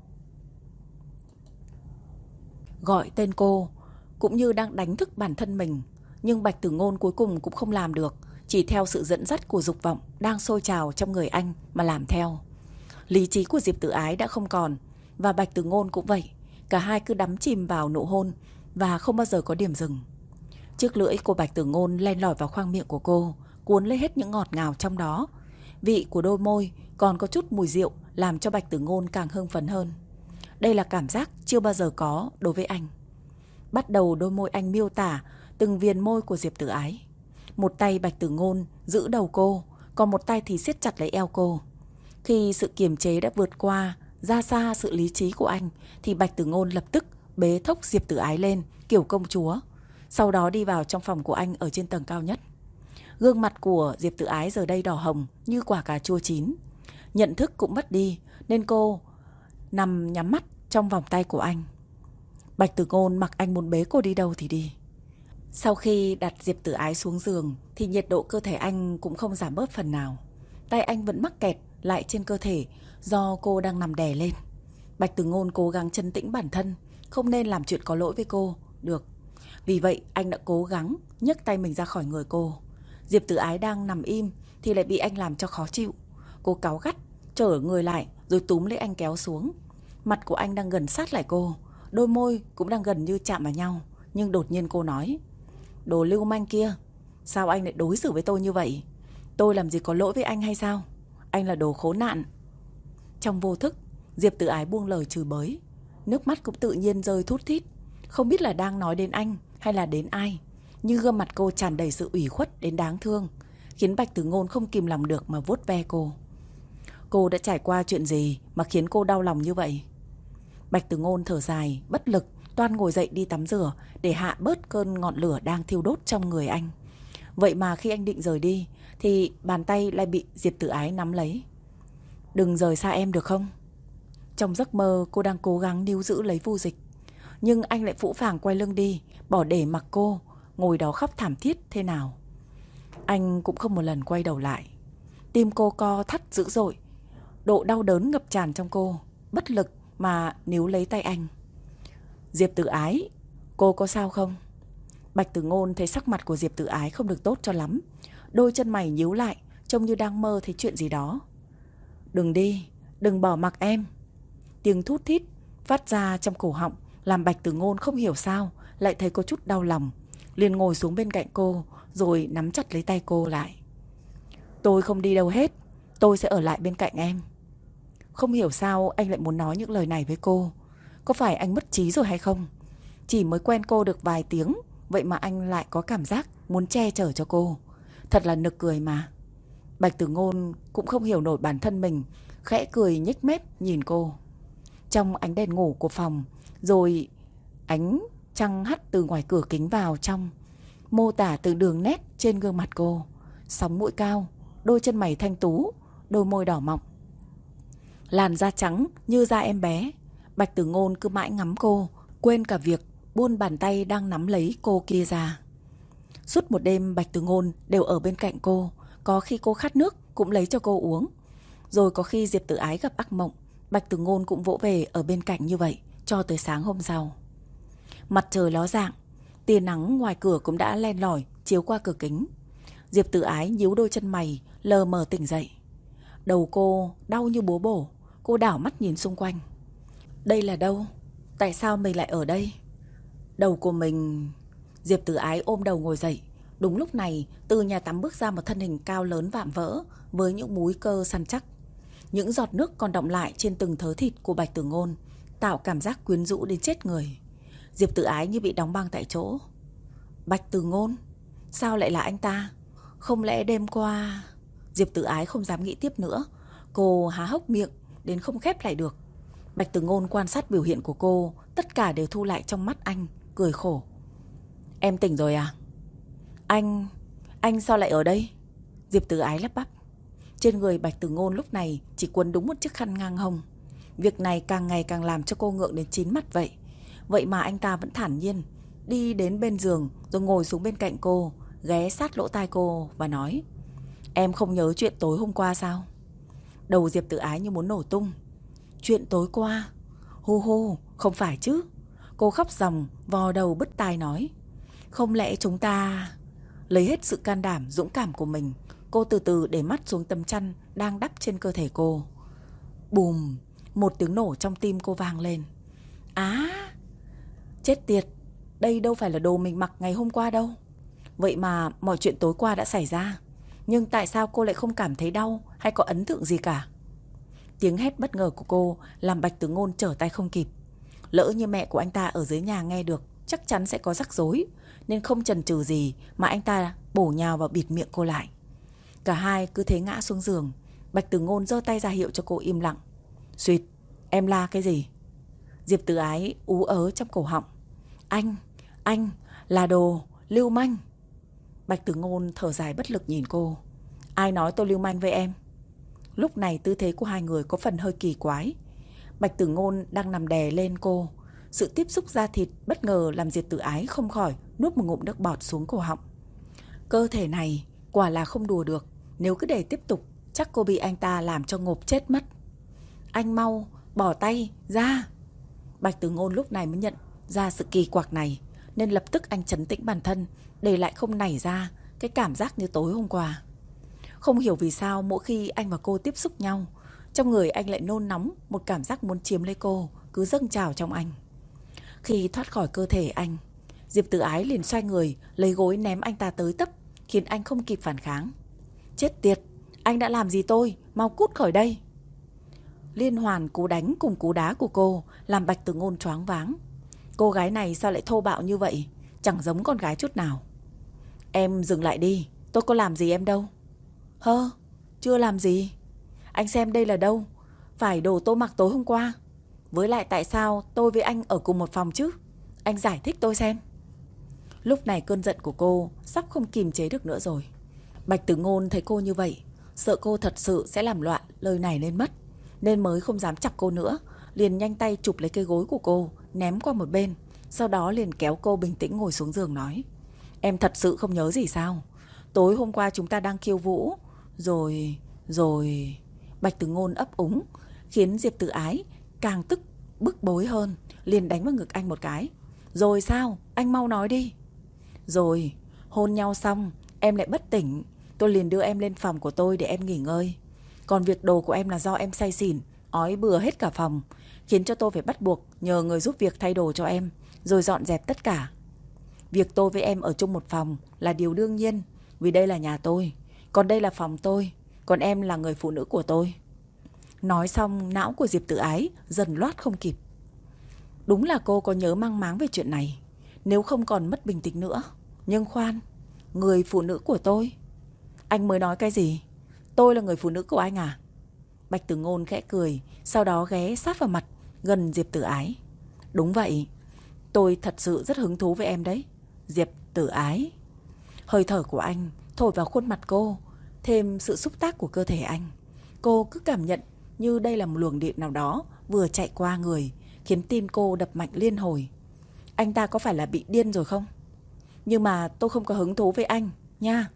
Gọi tên cô cũng như đang đánh thức bản thân mình. Nhưng Bạch Tử Ngôn cuối cùng cũng không làm được, chỉ theo sự dẫn dắt của dục vọng đang sôi trào trong người anh mà làm theo. Lý trí của Diệp Tử Ái đã không còn, và Bạch Tử Ngôn cũng vậy. Cả hai cứ đắm chìm vào nụ hôn và không bao giờ có điểm dừng. Chiếc lưỡi của Bạch Tử Ngôn len lỏi vào khoang miệng của cô, cuốn lấy hết những ngọt ngào trong đó. Vị của đôi môi còn có chút mùi rượu làm cho Bạch Tử Ngôn càng hưng phấn hơn. Đây là cảm giác chưa bao giờ có đối với anh. Bắt đầu đôi môi anh miêu tả từng viền môi của Diệp Tử Ái. Một tay Bạch Tử Ngôn giữ đầu cô, còn một tay thì siết chặt lấy eo cô. Khi sự kiềm chế đã vượt qua ra xa sự lý trí của anh, thì Bạch Tử Ngôn lập tức bế thốc Diệp Tử Ái lên kiểu công chúa. Sau đó đi vào trong phòng của anh ở trên tầng cao nhất. Gương mặt của Diệp Tử Ái giờ đây đỏ hồng như quả cà chua chín. Nhận thức cũng mất đi, nên cô nằm nhắm mắt trong vòng tay của anh. Bạch Tử Ngôn mặc anh muốn bế cô đi đâu thì đi. Sau khi đặt Diệp Tử Ái xuống giường thì nhiệt độ cơ thể anh cũng không giảm bớt phần nào. Tay anh vẫn mắc kẹt lại trên cơ thể do cô đang nằm đè lên. Bạch Tử Ngôn cố gắng trấn tĩnh bản thân, không nên làm chuyện có lỗi với cô được. Vì vậy anh đã cố gắng nhấc tay mình ra khỏi người cô. Diệp Tử Ái đang nằm im thì lại bị anh làm cho khó chịu. Cô cáu gắt, trở người lại rồi túm lấy anh kéo xuống. Mặt của anh đang gần sát lại cô, đôi môi cũng đang gần như chạm vào nhau. Nhưng đột nhiên cô nói: "Đồ lưu manh kia, sao anh lại đối xử với tôi như vậy? Tôi làm gì có lỗi với anh hay sao? Anh là đồ khốn nạn. Trong vô thức, Diệp Tử Ái buông lời chửi bới. Nước mắt cũng tự nhiên rơi thút thít. Không biết là đang nói đến anh hay là đến ai, nhưng gương mặt cô tràn đầy sự ủy khuất đến đáng thương, khiến Bạch Tử Ngôn không kìm lòng được mà vuốt ve cô. Cô đã trải qua chuyện gì mà khiến cô đau lòng như vậy? Bạch Tử Ngôn thở dài, bất lực, toan ngồi dậy đi tắm rửa để hạ bớt cơn ngọn lửa đang thiêu đốt trong người anh. Vậy mà khi anh định rời đi thì bàn tay lại bị Diệp Tử Ái nắm lấy. Đừng rời xa em được không? Trong giấc mơ cô đang cố gắng níu giữ lấy Vu Dịch, nhưng anh lại phũ phàng quay lưng đi, bỏ để mặc cô ngồi đó khóc thảm thiết thế nào. Anh cũng không một lần quay đầu lại. Tim cô co thắt dữ dội, độ đau đớn ngập tràn trong cô, bất lực mà níu lấy tay anh. Diệp Tử Ái, cô có sao không? Bạch Tử Ngôn thấy sắc mặt của Diệp Tử Ái không được tốt cho lắm, đôi chân mày nhíu lại, trông như đang mơ thấy chuyện gì đó. Đừng đi, đừng bỏ mặc em. Tiếng thút thít phát ra trong cổ họng làm Bạch Tử Ngôn không hiểu sao lại thấy có chút đau lòng, liền ngồi xuống bên cạnh cô rồi nắm chặt lấy tay cô lại. Tôi không đi đâu hết, tôi sẽ ở lại bên cạnh em. Không hiểu sao anh lại muốn nói những lời này với cô. Có phải anh mất trí rồi hay không? Chỉ mới quen cô được vài tiếng, vậy mà anh lại có cảm giác muốn che chở cho cô. Thật là nực cười mà. Bạch Tử Ngôn cũng không hiểu nổi bản thân mình, khẽ cười nhếch mép nhìn cô. Trong ánh đèn ngủ của phòng, rồi ánh trăng hắt từ ngoài cửa kính vào trong, mô tả từ đường nét trên gương mặt cô, sóng mũi cao, đôi chân mày thanh tú, đôi môi đỏ mọng, làn da trắng như da em bé. Bạch Tử Ngôn cứ mãi ngắm cô, quên cả việc buông bàn tay đang nắm lấy cô kia ra. Suốt một đêm Bạch Tử Ngôn đều ở bên cạnh cô, có khi cô khát nước cũng lấy cho cô uống. Rồi có khi Diệp Tử Ái gặp ác mộng, Bạch Tử Ngôn cũng vỗ về ở bên cạnh như vậy cho tới sáng hôm sau. Mặt trời ló dạng, tia nắng ngoài cửa cũng đã len lỏi chiếu qua cửa kính. Diệp Tử Ái nhíu đôi chân mày, lờ mờ tỉnh dậy. Đầu cô đau như búa bổ, cô đảo mắt nhìn xung quanh. Đây là đâu? Tại sao mình lại ở đây? Đầu của mình... Diệp Tử Ái ôm đầu ngồi dậy. Đúng lúc này, từ nhà tắm bước ra một thân hình cao lớn vạm vỡ với những múi cơ săn chắc. Những giọt nước còn đọng lại trên từng thớ thịt của Bạch Tử Ngôn, tạo cảm giác quyến rũ đến chết người. Diệp Tử Ái như bị đóng băng tại chỗ. Bạch Tử Ngôn? Sao lại là anh ta? Không lẽ đêm qua... Diệp Tử Ái không dám nghĩ tiếp nữa. Cô há hốc miệng đến không khép lại được. Bạch Tử Ngôn quan sát biểu hiện của cô, tất cả đều thu lại trong mắt anh, cười khổ. Em tỉnh rồi à? Anh... anh sao lại ở đây? Diệp Tử Ái lắp bắp. Trên người Bạch Tử Ngôn lúc này chỉ quấn đúng một chiếc khăn ngang hông. Việc này càng ngày càng làm cho cô ngượng đến chín mắt vậy. Vậy mà anh ta vẫn thản nhiên đi đến bên giường rồi ngồi xuống bên cạnh cô, ghé sát lỗ tai cô và nói: Em không nhớ chuyện tối hôm qua sao? Đầu Diệp Tử Ái như muốn nổ tung. Chuyện tối qua? Hu hu, không phải chứ. Cô khóc ròng, vò đầu bứt tai nói: Không lẽ chúng ta... Lấy hết sự can đảm, dũng cảm của mình, cô từ từ để mắt xuống tấm chăn đang đắp trên cơ thể cô. Bùm, một tiếng nổ trong tim cô vang lên. Á, chết tiệt, đây đâu phải là đồ mình mặc ngày hôm qua đâu. Vậy mà mọi chuyện tối qua đã xảy ra, nhưng tại sao cô lại không cảm thấy đau hay có ấn tượng gì cả? Tiếng hét bất ngờ của cô làm Bạch Tử Ngôn trở tay không kịp. Lỡ như mẹ của anh ta ở dưới nhà nghe được, chắc chắn sẽ có rắc rối, nên không chần chừ gì mà anh ta bổ nhào vào bịt miệng cô lại. Cả hai cứ thế ngã xuống giường. Bạch Tử Ngôn giơ tay ra hiệu cho cô im lặng. Xuyệt, em la cái gì? Diệp Tử Ái ú ớ trong cổ họng. Anh, anh là đồ lưu manh. Bạch Tử Ngôn thở dài bất lực nhìn cô. Ai nói tôi lưu manh với em? Lúc này tư thế của hai người có phần hơi kỳ quái. Bạch Tử Ngôn đang nằm đè lên cô. Sự tiếp xúc da thịt bất ngờ làm Diệp Tử Ái không khỏi nuốt một ngụm nước bọt xuống cổ họng. Cơ thể này quả là không đùa được. Nếu cứ để tiếp tục, chắc cô bị anh ta làm cho ngộp chết mất. Anh mau bỏ tay ra. Bạch Tử Ngôn lúc này mới nhận ra sự kỳ quặc này, nên lập tức anh trấn tĩnh bản thân, để lại không nảy ra cái cảm giác như tối hôm qua. Không hiểu vì sao mỗi khi anh và cô tiếp xúc nhau, trong người anh lại nôn nóng, một cảm giác muốn chiếm lấy cô cứ dâng trào trong anh. Khi thoát khỏi cơ thể anh, Diệp Tử Ái liền xoay người lấy gối ném anh ta tới tấp, khiến anh không kịp phản kháng. Chết tiệt, anh đã làm gì tôi, mau cút khỏi đây. Liên hoàn cú đánh cùng cú đá của cô làm Bạch Tử Ngôn choáng váng. Cô gái này sao lại thô bạo như vậy, chẳng giống con gái chút nào. Em dừng lại đi, tôi có làm gì em đâu. Hơ, chưa làm gì. Anh xem đây là đâu, phải đồ tôi mặc tối hôm qua. Với lại tại sao tôi với anh ở cùng một phòng chứ? Anh giải thích tôi xem. Lúc này cơn giận của cô sắp không kìm chế được nữa rồi. Bạch Tử Ngôn thấy cô như vậy, sợ cô thật sự sẽ làm loạn lời này lên mất, nên mới không dám chọc cô nữa. Liền nhanh tay chụp lấy cái gối của cô, ném qua một bên. Sau đó liền kéo cô bình tĩnh ngồi xuống giường nói: Em thật sự không nhớ gì sao? Tối hôm qua chúng ta đang khiêu vũ. Rồi, rồi... Bạch Tử Ngôn ấp úng, khiến Diệp Tử Ái càng tức bức bối hơn, liền đánh vào ngực anh một cái. Rồi sao? Anh mau nói đi. Rồi, hôn nhau xong, em lại bất tỉnh. Tôi liền đưa em lên phòng của tôi để em nghỉ ngơi. Còn việc đồ của em là do em say xỉn, ói bừa hết cả phòng, khiến cho tôi phải bắt buộc nhờ người giúp việc thay đồ cho em, rồi dọn dẹp tất cả. Việc tôi với em ở chung một phòng là điều đương nhiên, vì đây là nhà tôi, còn đây là phòng tôi, còn em là người phụ nữ của tôi. Nói xong, não của Diệp Tử Ái dần loát không kịp. Đúng là cô có nhớ mang máng về chuyện này, nếu không còn mất bình tĩnh nữa. Nhưng khoan, người phụ nữ của tôi? Anh mới nói cái gì? Tôi là người phụ nữ của anh à? Bạch Tử Ngôn khẽ cười, sau đó ghé sát vào mặt gần Diệp Tử Ái. Đúng vậy, tôi thật sự rất hứng thú với em đấy, Diệp Tử Ái. Hơi thở của anh thổi vào khuôn mặt cô, thêm sự xúc tác của cơ thể anh. Cô cứ cảm nhận như đây là một luồng điện nào đó vừa chạy qua người, khiến tim cô đập mạnh liên hồi. Anh ta có phải là bị điên rồi không? Nhưng mà tôi không có hứng thú với anh nha.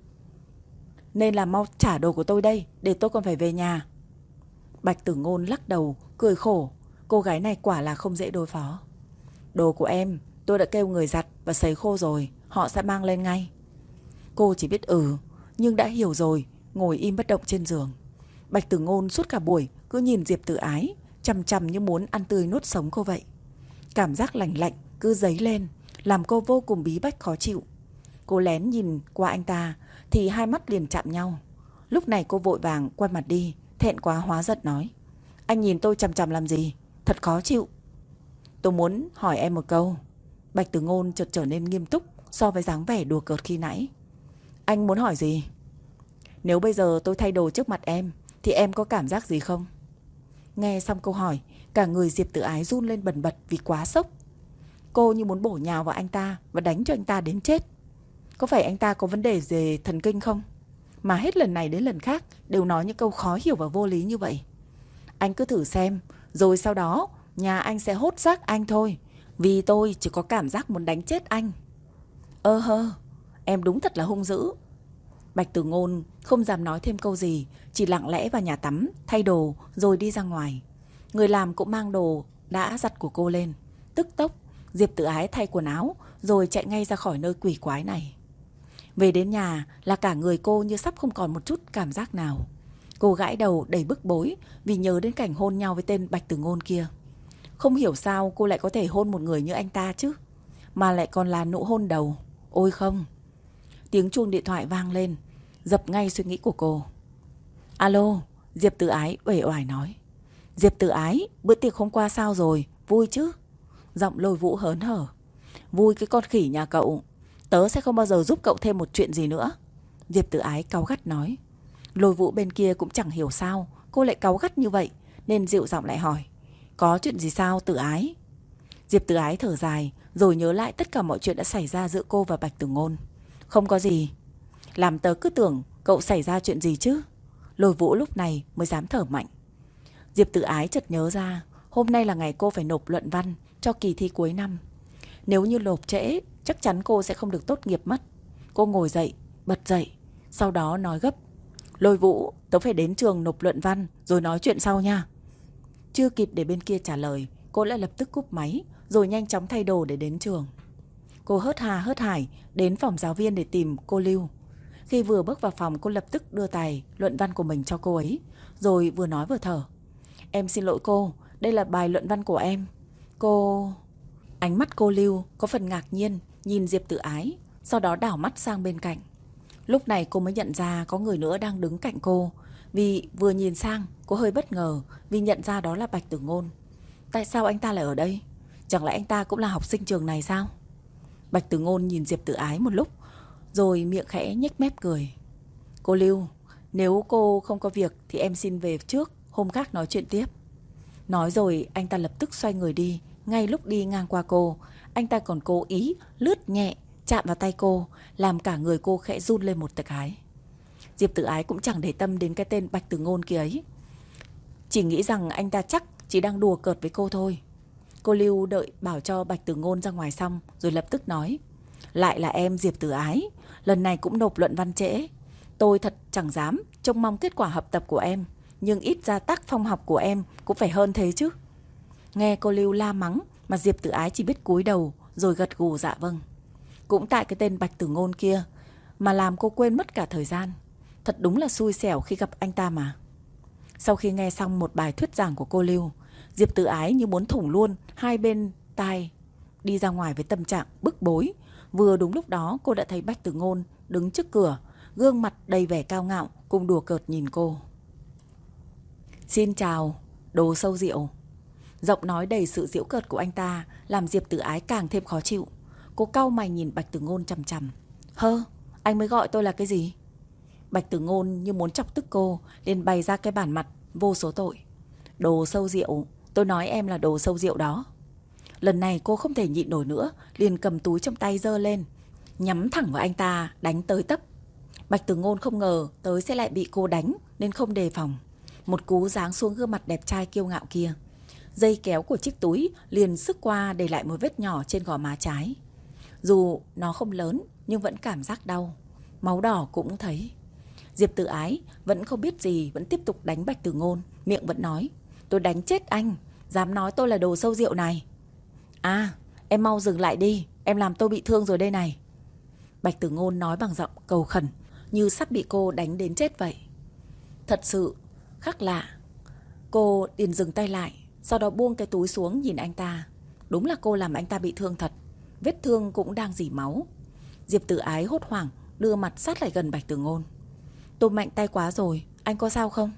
Nên là mau trả đồ của tôi đây, để tôi còn phải về nhà. Bạch Tử Ngôn lắc đầu, cười khổ. Cô gái này quả là không dễ đối phó. Đồ của em tôi đã kêu người giặt và sấy khô rồi, họ sẽ mang lên ngay. Cô chỉ biết ừ, nhưng đã hiểu rồi, ngồi im bất động trên giường. Bạch Tử Ngôn suốt cả buổi cứ nhìn Diệp Tử Ái, chằm chằm như muốn ăn tươi nuốt sống cô vậy. Cảm giác lạnh lạnh cứ dấy lên, làm cô vô cùng bí bách khó chịu. Cô lén nhìn qua anh ta thì hai mắt liền chạm nhau. Lúc này cô vội vàng quay mặt đi, thẹn quá hóa giận nói: Anh nhìn tôi chằm chằm làm gì? Thật khó chịu. Tôi muốn hỏi em một câu. Bạch Tử Ngôn chợt trở nên nghiêm túc so với dáng vẻ đùa cợt khi nãy. Anh muốn hỏi gì? Nếu bây giờ tôi thay đồ trước mặt em thì em có cảm giác gì không? Nghe xong câu hỏi, cả người Diệp Tử Ái run lên bần bật vì quá sốc. Cô như muốn bổ nhào vào anh ta và đánh cho anh ta đến chết. Có phải anh ta có vấn đề về thần kinh không? Mà hết lần này đến lần khác đều nói những câu khó hiểu và vô lý như vậy. Anh cứ thử xem, rồi sau đó nhà anh sẽ hốt xác anh thôi, vì tôi chỉ có cảm giác muốn đánh chết anh. Ơ hơ, em đúng thật là hung dữ. Bạch Tử Ngôn không dám nói thêm câu gì, chỉ lặng lẽ vào nhà tắm, thay đồ rồi đi ra ngoài. Người làm cũng mang đồ đã giặt của cô lên. Tức tốc, Diệp Tử Ái thay quần áo rồi chạy ngay ra khỏi nơi quỷ quái này. Về đến nhà là cả người cô như sắp không còn một chút cảm giác nào. Cô gãi đầu đầy bức bối vì nhớ đến cảnh hôn nhau với tên Bạch Tử Ngôn kia. Không hiểu sao cô lại có thể hôn một người như anh ta chứ, mà lại còn là nụ hôn đầu. Ôi không. Tiếng chuông điện thoại vang lên, dập ngay suy nghĩ của cô. Alo, Diệp Tử Ái uể oải nói. Diệp Tử Ái, bữa tiệc hôm qua sao rồi, vui chứ? Giọng Lôi Vũ hớn hở. Vui cái con khỉ nhà cậu, tớ sẽ không bao giờ giúp cậu thêm một chuyện gì nữa. Diệp Tử Ái cáu gắt nói. Lôi Vũ bên kia cũng chẳng hiểu sao cô lại cáu gắt như vậy, nên dịu giọng lại hỏi: Có chuyện gì sao Tử Ái? Diệp Tử Ái thở dài, rồi nhớ lại tất cả mọi chuyện đã xảy ra giữa cô và Bạch Tử Ngôn. Không có gì. Làm tớ cứ tưởng cậu xảy ra chuyện gì chứ. Lôi Vũ lúc này mới dám thở mạnh. Diệp Tử Ái chợt nhớ ra, hôm nay là ngày cô phải nộp luận văn cho kỳ thi cuối năm. Nếu như nộp trễ, chắc chắn cô sẽ không được tốt nghiệp mất. Cô ngồi dậy, bật dậy, sau đó nói gấp: Lôi Vũ, tớ phải đến trường nộp luận văn, rồi nói chuyện sau nha. Chưa kịp để bên kia trả lời, cô lại lập tức cúp máy, rồi nhanh chóng thay đồ để đến trường. Cô hớt hà hớt hải đến phòng giáo viên để tìm cô Lưu. Khi vừa bước vào phòng, cô lập tức đưa tài luận văn của mình cho cô ấy, rồi vừa nói vừa thở: Em xin lỗi cô, đây là bài luận văn của em. Cô... Ánh mắt cô Lưu có phần ngạc nhiên nhìn Diệp Tử Ái, sau đó đảo mắt sang bên cạnh. Lúc này cô mới nhận ra có người nữa đang đứng cạnh cô. Vì vừa nhìn sang, cô hơi bất ngờ vì nhận ra đó là Bạch Tử Ngôn. Tại sao anh ta lại ở đây? Chẳng lẽ anh ta cũng là học sinh trường này sao? Bạch Tử Ngôn nhìn Diệp Tử Ái một lúc, rồi miệng khẽ nhếch mép cười. Cô Lưu, nếu cô không có việc thì em xin về trước, hôm khác nói chuyện tiếp. Nói rồi anh ta lập tức xoay người đi. Ngay lúc đi ngang qua cô, anh ta còn cố ý lướt nhẹ chạm vào tay cô, làm cả người cô khẽ run lên một cái. Diệp Tử Ái cũng chẳng để tâm đến cái tên Bạch Tử Ngôn kia ấy, chỉ nghĩ rằng anh ta chắc chỉ đang đùa cợt với cô thôi. Cô Lưu đợi bảo cho Bạch Tử Ngôn ra ngoài xong rồi lập tức nói. Lại là em Diệp Tử Ái, lần này cũng nộp luận văn trễ. Tôi thật chẳng dám trông mong kết quả học tập của em, nhưng ít ra tác phong học của em cũng phải hơn thế chứ. Nghe cô Lưu la mắng mà Diệp Tử Ái chỉ biết cúi đầu rồi gật gù dạ vâng. Cũng tại cái tên Bạch Tử Ngôn kia mà làm cô quên mất cả thời gian. Thật đúng là xui xẻo khi gặp anh ta mà. Sau khi nghe xong một bài thuyết giảng của cô Lưu, Diệp Tử Ái như muốn thủng luôn hai bên tai, đi ra ngoài với tâm trạng bức bối. Vừa đúng lúc đó cô đã thấy Bạch Tử Ngôn đứng trước cửa, gương mặt đầy vẻ cao ngạo cùng đùa cợt nhìn cô. Xin chào, đồ sâu rượu. Giọng nói đầy sự giễu cợt của anh ta làm Diệp Tử Ái càng thêm khó chịu. Cô cau mày nhìn Bạch Tử Ngôn chằm chằm. Hơ, anh mới gọi tôi là cái gì? Bạch Tử Ngôn như muốn chọc tức cô, liền bày ra cái bản mặt vô số tội. Đồ sâu rượu, tôi nói em là đồ sâu rượu đó. Lần này cô không thể nhịn nổi nữa, liền cầm túi trong tay giơ lên, nhắm thẳng vào anh ta, đánh tới tấp. Bạch Tử Ngôn không ngờ tới sẽ lại bị cô đánh nên không đề phòng, một cú giáng xuống gương mặt đẹp trai kiêu ngạo kia. Dây kéo của chiếc túi liền xức qua để lại một vết nhỏ trên gò má trái. Dù nó không lớn nhưng vẫn cảm giác đau, máu đỏ cũng thấy. Diệp Tử Ái vẫn không biết gì, vẫn tiếp tục đánh Bạch Tử Ngôn, miệng vẫn nói. Tôi đánh chết anh, dám nói tôi là đồ sâu rượu này. À, em mau dừng lại đi, em làm tôi bị thương rồi đây này. Bạch Tử Ngôn nói bằng giọng cầu khẩn, như sắp bị cô đánh đến chết vậy. Thật sự khác lạ. Cô liền dừng tay lại, sau đó buông cái túi xuống nhìn anh ta. Đúng là cô làm anh ta bị thương thật, vết thương cũng đang rỉ máu. Diệp Tử Ái hốt hoảng đưa mặt sát lại gần Bạch Tử Ngôn. Tôi mạnh tay quá rồi, anh có sao không?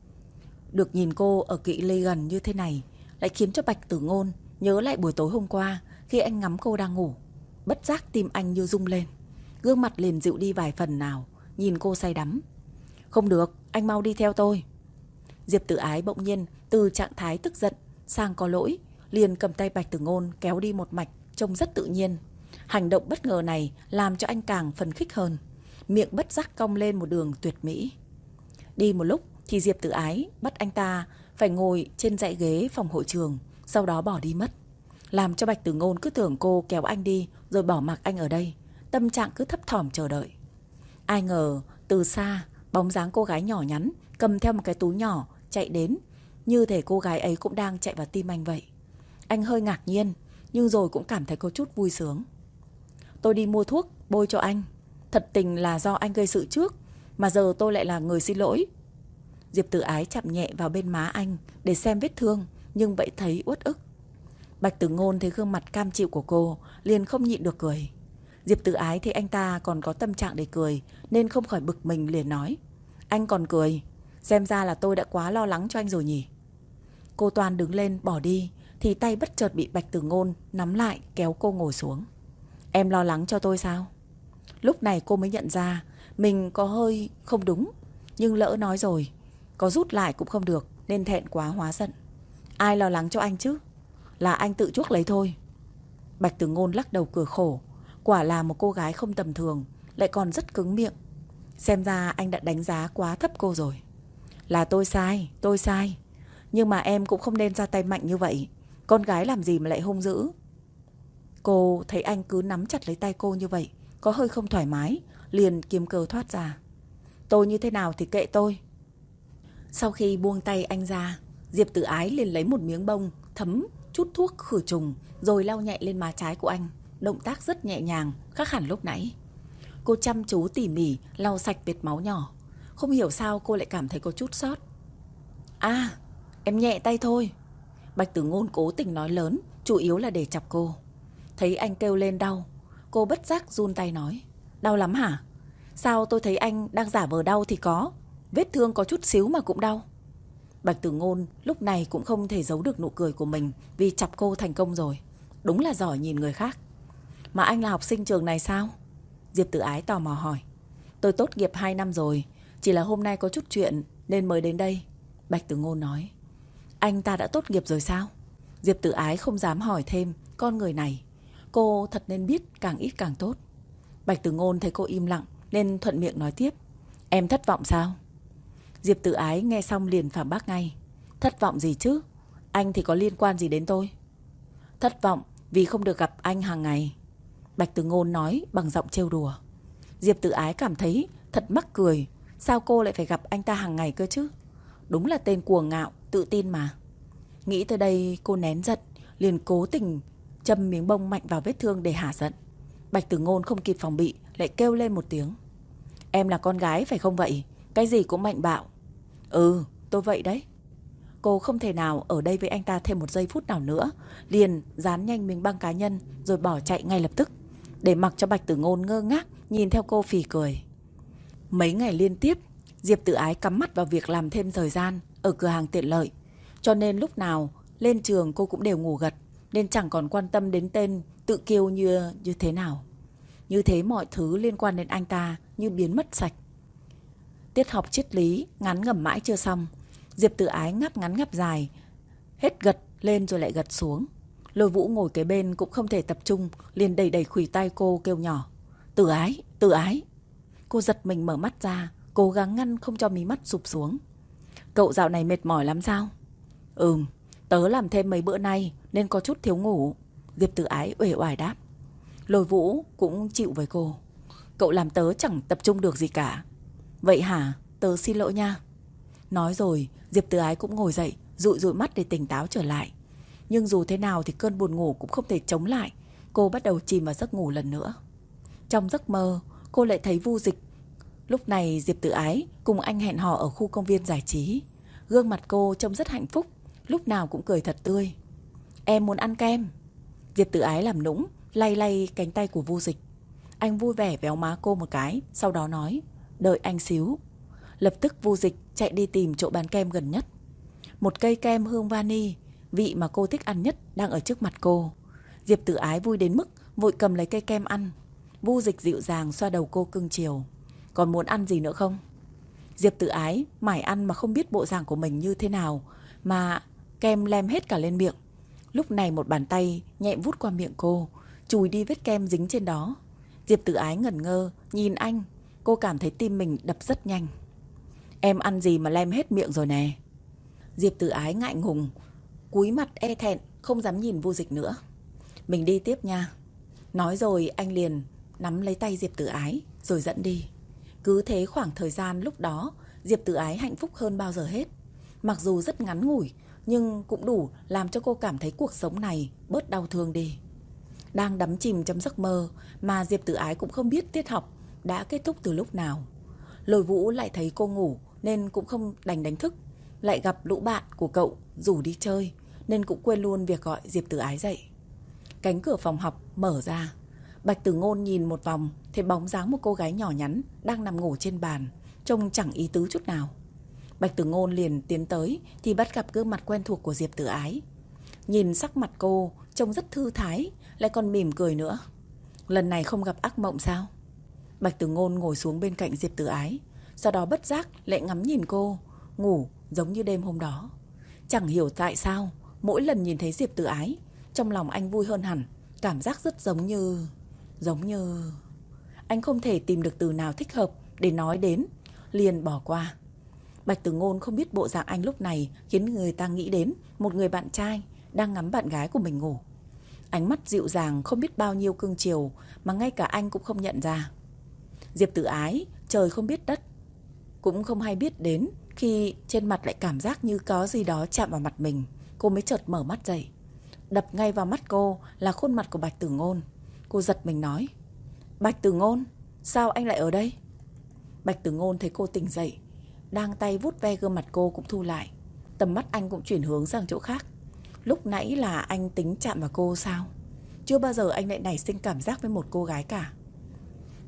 Được nhìn cô ở cự ly gần như thế này lại khiến cho Bạch Tử Ngôn nhớ lại buổi tối hôm qua khi anh ngắm cô đang ngủ. Bất giác tim anh như rung lên, gương mặt liền dịu đi vài phần nào, nhìn cô say đắm. Không được, anh mau đi theo tôi. Diệp Tử Ái bỗng nhiên từ trạng thái tức giận sang có lỗi, liền cầm tay Bạch Tử Ngôn kéo đi một mạch, trông rất tự nhiên. Hành động bất ngờ này làm cho anh càng phấn khích hơn, miệng bất giác cong lên một đường tuyệt mỹ. Đi một lúc thì Diệp Tử Ái bắt anh ta phải ngồi trên dãy ghế phòng hội trường, sau đó bỏ đi mất, làm cho Bạch Tử Ngôn cứ tưởng cô kéo anh đi rồi bỏ mặc anh ở đây, tâm trạng cứ thấp thỏm chờ đợi. Ai ngờ từ xa bóng dáng cô gái nhỏ nhắn cầm theo một cái túi nhỏ chạy đến, như thể cô gái ấy cũng đang chạy vào tim anh vậy. Anh hơi ngạc nhiên nhưng rồi cũng cảm thấy có chút vui sướng. Tôi đi mua thuốc bôi cho anh, thật tình là do anh gây sự trước, mà giờ tôi lại là người xin lỗi. Diệp Tử Ái chạm nhẹ vào bên má anh để xem vết thương, nhưng vậy thấy uất ức. Bạch Tử Ngôn thấy gương mặt cam chịu của cô, liền không nhịn được cười. Diệp Tử Ái thấy anh ta còn có tâm trạng để cười, nên không khỏi bực mình, liền nói. Anh còn cười, xem ra là tôi đã quá lo lắng cho anh rồi nhỉ. Cô toan đứng lên bỏ đi thì tay bất chợt bị Bạch Tử Ngôn nắm lại, kéo cô ngồi xuống. Em lo lắng cho tôi sao? Lúc này cô mới nhận ra mình có hơi không đúng, nhưng lỡ nói rồi, có rút lại cũng không được, nên thẹn quá hóa giận. Ai lo lắng cho anh chứ? Là anh tự chuốc lấy thôi. Bạch Tử Ngôn lắc đầu cười khổ. Quả là một cô gái không tầm thường, lại còn rất cứng miệng. Xem ra anh đã đánh giá quá thấp cô rồi. Là tôi sai, tôi sai. Nhưng mà em cũng không nên ra tay mạnh như vậy. Con gái làm gì mà lại hung dữ. Cô thấy anh cứ nắm chặt lấy tay cô như vậy, có hơi không thoải mái, liền kiếm cớ thoát ra. Tôi như thế nào thì kệ tôi. Sau khi buông tay anh ra, Diệp Tử Ái liền lấy một miếng bông thấm chút thuốc khử trùng rồi lau nhẹ lên má trái của anh. Động tác rất nhẹ nhàng, khác hẳn lúc nãy. Cô chăm chú tỉ mỉ lau sạch vệt máu nhỏ. Không hiểu sao cô lại cảm thấy có chút sót. À, em nhẹ tay thôi. Bạch Tử Ngôn cố tình nói lớn, chủ yếu là để chọc cô. Thấy anh kêu lên đau, cô bất giác run tay nói. Đau lắm hả? Sao tôi thấy anh đang giả vờ đau thì có. Vết thương có chút xíu mà cũng đau. Bạch Tử Ngôn lúc này cũng không thể giấu được nụ cười của mình vì chọc cô thành công rồi. Đúng là giỏi nhìn người khác. Mà anh là học sinh trường này sao? Diệp Tử Ái tò mò hỏi. Tôi tốt nghiệp hai năm rồi, chỉ là hôm nay có chút chuyện nên mới đến đây. Bạch Tử Ngôn nói. Anh ta đã tốt nghiệp rồi sao? Diệp Tử Ái không dám hỏi thêm con người này. Cô thật nên biết càng ít càng tốt. Bạch Tử Ngôn thấy cô im lặng nên thuận miệng nói tiếp. Em thất vọng sao? Diệp Tử Ái nghe xong liền phản bác ngay. Thất vọng gì chứ? Anh thì có liên quan gì đến tôi? Thất vọng vì không được gặp anh hàng ngày. Bạch Tử Ngôn nói bằng giọng trêu đùa. Diệp Tử Ái cảm thấy thật mắc cười. Sao cô lại phải gặp anh ta hàng ngày cơ chứ? Đúng là tên cuồng ngạo, tự tin mà. Nghĩ tới đây cô nén giận, liền cố tình châm miếng bông mạnh vào vết thương để hả giận. Bạch Tử Ngôn không kịp phòng bị, lại kêu lên một tiếng. Em là con gái phải không vậy? Cái gì cũng mạnh bạo. Ừ, tôi vậy đấy. Cô không thể nào ở đây với anh ta thêm một giây phút nào nữa, liền dán nhanh miếng băng cá nhân rồi bỏ chạy ngay lập tức, để mặc cho Bạch Tử Ngôn ngơ ngác nhìn theo cô phì cười. Mấy ngày liên tiếp, Diệp Tử Ái cắm mắt vào việc làm thêm thời gian ở cửa hàng tiện lợi, cho nên lúc nào lên trường cô cũng đều ngủ gật, nên chẳng còn quan tâm đến tên tự kiêu như như thế nào. Như thế mọi thứ liên quan đến anh ta như biến mất sạch. Tiết học triết lý ngắn ngẩm mãi chưa xong. Diệp Tử Ái ngáp ngắn ngáp dài, hết gật lên rồi lại gật xuống. Lôi Vũ ngồi kế bên cũng không thể tập trung, liền đẩy đẩy khuỷu tay cô kêu nhỏ. Tử Ái, Tử Ái. Cô giật mình mở mắt ra, cố gắng ngăn không cho mí mắt sụp xuống. Cậu dạo này mệt mỏi lắm sao? Ừm, tớ làm thêm mấy bữa nay nên có chút thiếu ngủ. Diệp Tử Ái uể oải đáp. Lôi Vũ cũng chịu với cô. Cậu làm tớ chẳng tập trung được gì cả. Vậy hả? Tớ xin lỗi nha. Nói rồi, Diệp Tử Ái cũng ngồi dậy, dụi dụi mắt để tỉnh táo trở lại. Nhưng dù thế nào thì cơn buồn ngủ cũng không thể chống lại. Cô bắt đầu chìm vào giấc ngủ lần nữa. Trong giấc mơ, cô lại thấy Vu Dịch. Lúc này Diệp Tử Ái cùng anh hẹn hò ở khu công viên giải trí. Gương mặt cô trông rất hạnh phúc, lúc nào cũng cười thật tươi. Em muốn ăn kem. Diệp Tử Ái làm nũng, lay lay cánh tay của Vu Dịch. Anh vui vẻ véo má cô một cái, sau đó nói, đợi anh xíu. Lập tức Vu Dịch chạy đi tìm chỗ bán kem gần nhất. Một cây kem hương vani, vị mà cô thích ăn nhất, đang ở trước mặt cô. Diệp Tử Ái vui đến mức vội cầm lấy cây kem ăn. Vu Dịch dịu dàng xoa đầu cô cưng chiều. Còn muốn ăn gì nữa không? Diệp Tử Ái mải ăn mà không biết bộ dạng của mình như thế nào, mà kem lem hết cả lên miệng. Lúc này một bàn tay nhẹ vút qua miệng cô, chùi đi vết kem dính trên đó. Diệp Tử Ái ngẩn ngơ nhìn anh. Cô cảm thấy tim mình đập rất nhanh. Em ăn gì mà lem hết miệng rồi nè. Diệp Tử Ái ngại ngùng, cúi mặt e thẹn, không dám nhìn Vu Dịch nữa. Mình đi tiếp nha. Nói rồi anh liền nắm lấy tay Diệp Tử Ái rồi dẫn đi. Cứ thế khoảng thời gian lúc đó Diệp Tử Ái hạnh phúc hơn bao giờ hết. Mặc dù rất ngắn ngủi, nhưng cũng đủ làm cho cô cảm thấy cuộc sống này bớt đau thương đi. Đang đắm chìm trong giấc mơ mà Diệp Tử Ái cũng không biết tiết học đã kết thúc từ lúc nào. Lôi Vũ lại thấy cô ngủ nên cũng không đành đánh thức. Lại gặp lũ bạn của cậu rủ đi chơi nên cũng quên luôn việc gọi Diệp Tử Ái dậy. Cánh cửa phòng học mở ra. Bạch Tử Ngôn nhìn một vòng, thấy bóng dáng một cô gái nhỏ nhắn đang nằm ngủ trên bàn, trông chẳng ý tứ chút nào. Bạch Tử Ngôn liền tiến tới thì bắt gặp gương mặt quen thuộc của Diệp Tử Ái. Nhìn sắc mặt cô trông rất thư thái, lại còn mỉm cười nữa. Lần này không gặp ác mộng sao? Bạch Tử Ngôn ngồi xuống bên cạnh Diệp Tử Ái, sau đó bất giác lại ngắm nhìn cô, ngủ giống như đêm hôm đó. Chẳng hiểu tại sao, mỗi lần nhìn thấy Diệp Tử Ái, trong lòng anh vui hơn hẳn, cảm giác rất giống như... Giống như... Anh không thể tìm được từ nào thích hợp để nói đến, liền bỏ qua. Bạch Tử Ngôn không biết bộ dạng anh lúc này khiến người ta nghĩ đến một người bạn trai đang ngắm bạn gái của mình ngủ. Ánh mắt dịu dàng không biết bao nhiêu cưng chiều mà ngay cả anh cũng không nhận ra. Diệp Tử Ái, trời không biết đất, cũng không hay biết đến khi trên mặt lại cảm giác như có gì đó chạm vào mặt mình. Cô mới chợt mở mắt dậy. Đập ngay vào mắt cô là khuôn mặt của Bạch Tử Ngôn. Cô giật mình nói, Bạch Tử Ngôn, sao anh lại ở đây? Bạch Tử Ngôn thấy cô tỉnh dậy, đang tay vuốt ve gương mặt cô cũng thu lại. Tầm mắt anh cũng chuyển hướng sang chỗ khác. Lúc nãy là anh tính chạm vào cô sao? Chưa bao giờ anh lại nảy sinh cảm giác với một cô gái cả.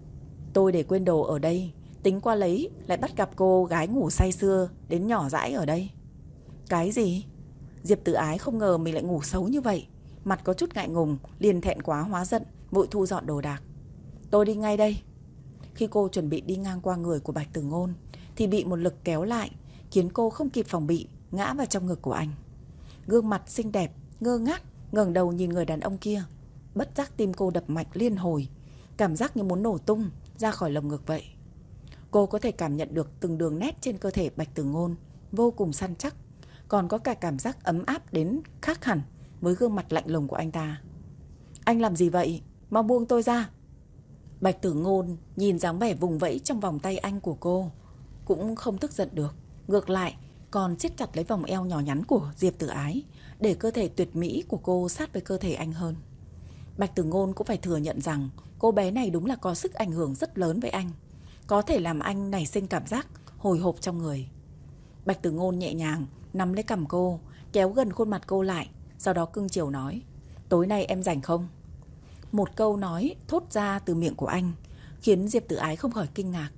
Tôi để quên đồ ở đây, tính qua lấy, lại bắt gặp cô gái ngủ say sưa đến nhỏ dãi ở đây. Cái gì? Diệp Tử Ái không ngờ mình lại ngủ xấu như vậy, mặt có chút ngại ngùng, liền thẹn quá hóa giận, vội thu dọn đồ đạc. Tôi đi ngay đây. Khi cô chuẩn bị đi ngang qua người của Bạch Tử Ngôn thì bị một lực kéo lại, khiến cô không kịp phòng bị, ngã vào trong ngực của anh. Gương mặt xinh đẹp, ngơ ngác, ngẩng đầu nhìn người đàn ông kia. Bất giác tim cô đập mạch liên hồi, cảm giác như muốn nổ tung ra khỏi lồng ngực vậy. Cô có thể cảm nhận được từng đường nét trên cơ thể Bạch Tử Ngôn vô cùng săn chắc, còn có cả cảm giác ấm áp đến khác hẳn với gương mặt lạnh lùng của anh ta. Anh làm gì vậy? Mau buông tôi ra. Bạch Tử Ngôn nhìn dáng vẻ vùng vẫy trong vòng tay anh của cô, cũng không tức giận được, ngược lại còn siết chặt lấy vòng eo nhỏ nhắn của Diệp Tử Ái, để cơ thể tuyệt mỹ của cô sát với cơ thể anh hơn. Bạch Tử Ngôn cũng phải thừa nhận rằng cô bé này đúng là có sức ảnh hưởng rất lớn với anh, có thể làm anh nảy sinh cảm giác hồi hộp trong người. Bạch Tử Ngôn nhẹ nhàng nắm lấy cằm cô, kéo gần khuôn mặt cô lại, sau đó cưng chiều nói: Tối nay em rảnh không? Một câu nói thốt ra từ miệng của anh khiến Diệp Tử Ái không khỏi kinh ngạc.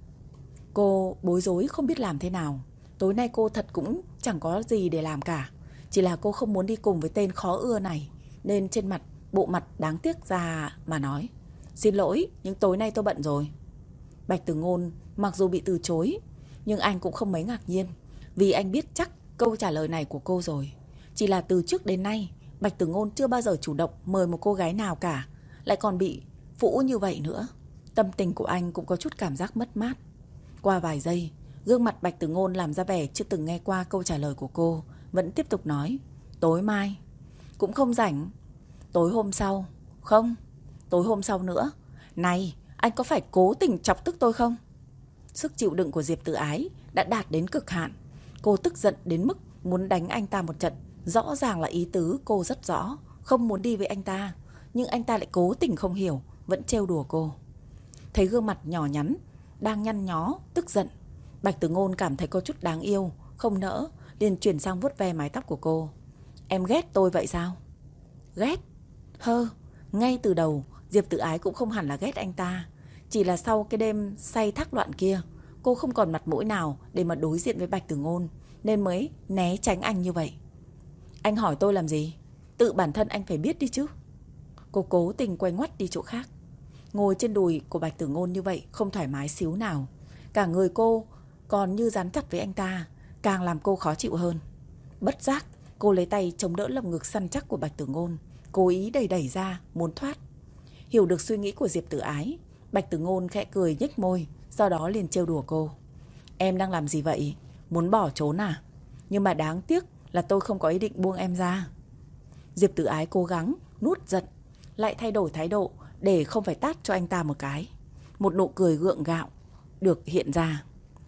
Cô bối rối không biết làm thế nào. Tối nay cô thật cũng chẳng có gì để làm cả, chỉ là cô không muốn đi cùng với tên khó ưa này, nên trên mặt bộ mặt đáng tiếc ra mà nói: Xin lỗi, nhưng tối nay tôi bận rồi. Bạch Tử Ngôn mặc dù bị từ chối, nhưng anh cũng không mấy ngạc nhiên, vì anh biết chắc câu trả lời này của cô rồi. Chỉ là từ trước đến nay Bạch Tử Ngôn chưa bao giờ chủ động mời một cô gái nào cả, lại còn bị phũ như vậy nữa. Tâm tình của anh cũng có chút cảm giác mất mát. Qua vài giây, gương mặt Bạch Tử Ngôn làm ra vẻ chưa từng nghe qua câu trả lời của cô, vẫn tiếp tục nói: Tối mai. Cũng không rảnh. Tối hôm sau. Không. Tối hôm sau nữa. Này, anh có phải cố tình chọc tức tôi không? Sức chịu đựng của Diệp Tử Ái đã đạt đến cực hạn. Cô tức giận đến mức muốn đánh anh ta một trận. Rõ ràng là ý tứ cô rất rõ, không muốn đi với anh ta, nhưng anh ta lại cố tình không hiểu, vẫn trêu đùa cô. Thấy gương mặt nhỏ nhắn đang nhăn nhó, tức giận, Bạch Tử Ngôn cảm thấy có chút đáng yêu, không nỡ, liền chuyển sang vuốt ve mái tóc của cô. Em ghét tôi vậy sao? Ghét? Hơ, ngay từ đầu Diệp Tử Ái cũng không hẳn là ghét anh ta, chỉ là sau cái đêm say thác loạn kia, cô không còn mặt mũi nào để mà đối diện với Bạch Tử Ngôn, nên mới né tránh anh như vậy. Anh hỏi tôi làm gì? Tự bản thân anh phải biết đi chứ. Cô cố tình quay ngoắt đi chỗ khác. Ngồi trên đùi của Bạch Tử Ngôn như vậy không thoải mái xíu nào. Cả người cô còn như dán chặt với anh ta, càng làm cô khó chịu hơn. Bất giác cô lấy tay chống đỡ lồng ngực săn chắc của Bạch Tử Ngôn, cố ý đẩy đẩy ra muốn thoát. Hiểu được suy nghĩ của Diệp Tử Ái, Bạch Tử Ngôn khẽ cười nhếch môi, sau đó liền trêu đùa cô. Em đang làm gì vậy? Muốn bỏ trốn à? Nhưng mà đáng tiếc là tôi không có ý định buông em ra. Diệp Tử Ái cố gắng nuốt giận, lại thay đổi thái độ để không phải tát cho anh ta một cái. Một nụ cười gượng gạo được hiện ra.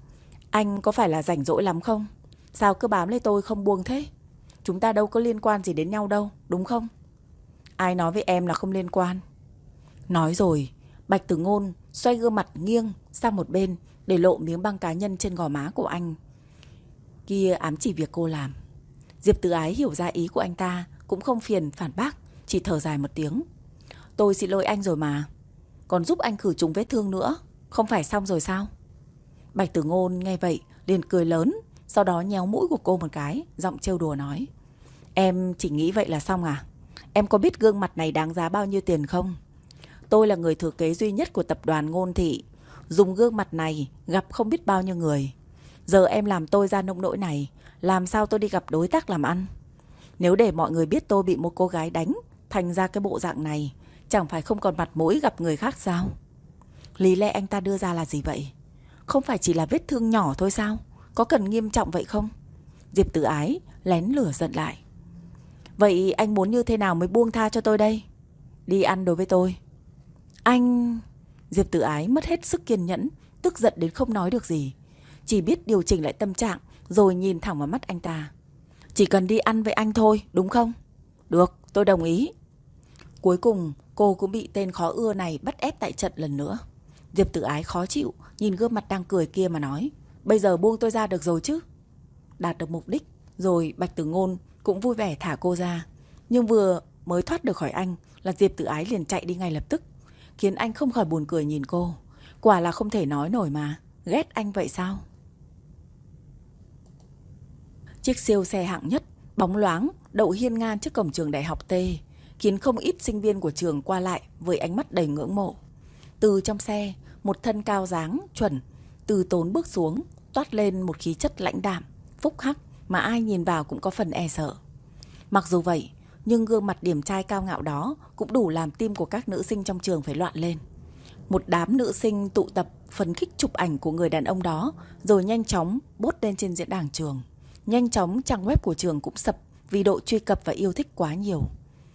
Anh có phải là rảnh rỗi lắm không? Sao cứ bám lấy tôi không buông thế? Chúng ta đâu có liên quan gì đến nhau đâu, đúng không? Ai nói với em là không liên quan? Nói rồi, Bạch Tử Ngôn xoay gương mặt nghiêng sang một bên để lộ miếng băng cá nhân trên gò má của anh kia, ám chỉ việc cô làm. Diệp Tử Ái hiểu ra ý của anh ta, cũng không phiền phản bác, chỉ thở dài một tiếng. Tôi xin lỗi anh rồi mà, còn giúp anh khử trùng vết thương nữa, không phải xong rồi sao? Bạch Tử Ngôn nghe vậy liền cười lớn, sau đó nhéo mũi của cô một cái, giọng trêu đùa nói: Em chỉ nghĩ vậy là xong à? Em có biết gương mặt này đáng giá bao nhiêu tiền không? Tôi là người thừa kế duy nhất của tập đoàn Ngôn Thị, dùng gương mặt này gặp không biết bao nhiêu người. Giờ em làm tôi ra nông nỗi này, làm sao tôi đi gặp đối tác làm ăn? Nếu để mọi người biết tôi bị một cô gái đánh thành ra cái bộ dạng này, chẳng phải không còn mặt mũi gặp người khác sao? Lý lẽ anh ta đưa ra là gì vậy? Không phải chỉ là vết thương nhỏ thôi sao? Có cần nghiêm trọng vậy không? Diệp Tử Ái lén lửa giận lại. Vậy anh muốn như thế nào mới buông tha cho tôi đây? Đi ăn đối với tôi. Anh... Diệp Tử Ái mất hết sức kiên nhẫn, tức giận đến không nói được gì, chỉ biết điều chỉnh lại tâm trạng rồi nhìn thẳng vào mắt anh ta. Chỉ cần đi ăn với anh thôi, đúng không? Được, tôi đồng ý. Cuối cùng cô cũng bị tên khó ưa này bắt ép tại trận lần nữa. Diệp Tử Ái khó chịu nhìn gương mặt đang cười kia mà nói: Bây giờ buông tôi ra được rồi chứ? Đạt được mục đích rồi, Bạch Tử Ngôn cũng vui vẻ thả cô ra. Nhưng vừa mới thoát được khỏi anh là Diệp Tử Ái liền chạy đi ngay lập tức, khiến anh không khỏi buồn cười nhìn cô. Quả là không thể nói nổi mà. Ghét anh vậy sao? Chiếc siêu xe hạng nhất, bóng loáng, đậu hiên ngang trước cổng trường đại học T, khiến không ít sinh viên của trường qua lại với ánh mắt đầy ngưỡng mộ. Từ trong xe, một thân cao dáng, chuẩn, từ tốn bước xuống, toát lên một khí chất lãnh đạm, phúc hắc mà ai nhìn vào cũng có phần e sợ. Mặc dù vậy, nhưng gương mặt điển trai cao ngạo đó cũng đủ làm tim của các nữ sinh trong trường phải loạn lên. Một đám nữ sinh tụ tập phấn khích chụp ảnh của người đàn ông đó, rồi nhanh chóng post lên trên diễn đàn trường. Nhanh chóng trang web của trường cũng sập vì độ truy cập và yêu thích quá nhiều.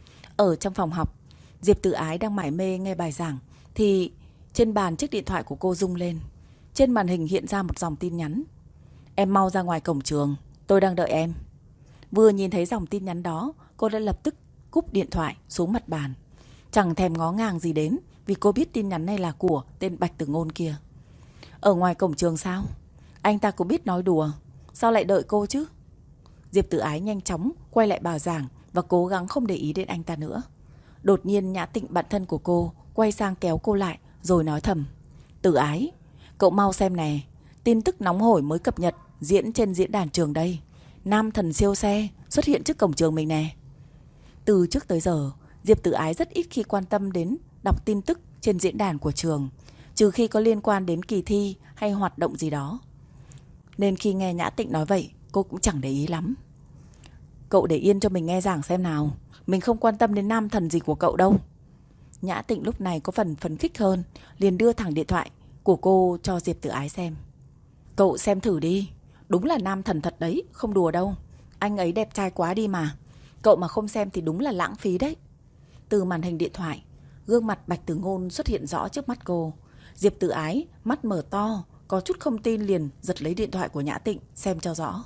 Ở trong phòng học, Diệp Tử Ái đang mải mê nghe bài giảng thì trên bàn chiếc điện thoại của cô rung lên. Trên màn hình hiện ra một dòng tin nhắn. Em mau ra ngoài cổng trường, tôi đang đợi em. Vừa nhìn thấy dòng tin nhắn đó, cô đã lập tức cúp điện thoại xuống mặt bàn. Chẳng thèm ngó ngàng gì đến, vì cô biết tin nhắn này là của tên Bạch Tử Ngôn kia. Ở ngoài cổng trường sao? Anh ta cũng biết nói đùa, sao lại đợi cô chứ? Diệp Tử Ái nhanh chóng quay lại bài giảng và cố gắng không để ý đến anh ta nữa. Đột nhiên Nhã Tịnh, bạn thân của cô, quay sang kéo cô lại rồi nói thầm. Tử Ái, cậu mau xem nè, tin tức nóng hổi mới cập nhật diễn trên diễn đàn trường đây. Nam thần siêu xe xuất hiện trước cổng trường mình nè. Từ trước tới giờ, Diệp Tử Ái rất ít khi quan tâm đến đọc tin tức trên diễn đàn của trường, trừ khi có liên quan đến kỳ thi hay hoạt động gì đó. Nên khi nghe Nhã Tịnh nói vậy, cô cũng chẳng để ý lắm. Cậu để yên cho mình nghe giảng xem nào, mình không quan tâm đến nam thần gì của cậu đâu. Nhã Tịnh lúc này có phần phấn khích hơn, liền đưa thẳng điện thoại của cô cho Diệp Tử Ái xem. Cậu xem thử đi, đúng là nam thần thật đấy, không đùa đâu. Anh ấy đẹp trai quá đi mà. Cậu mà không xem thì đúng là lãng phí đấy. Từ màn hình điện thoại, gương mặt Bạch Tử Ngôn xuất hiện rõ trước mắt cô. Diệp Tử Ái mắt mở to, có chút không tin liền giật lấy điện thoại của Nhã Tịnh xem cho rõ.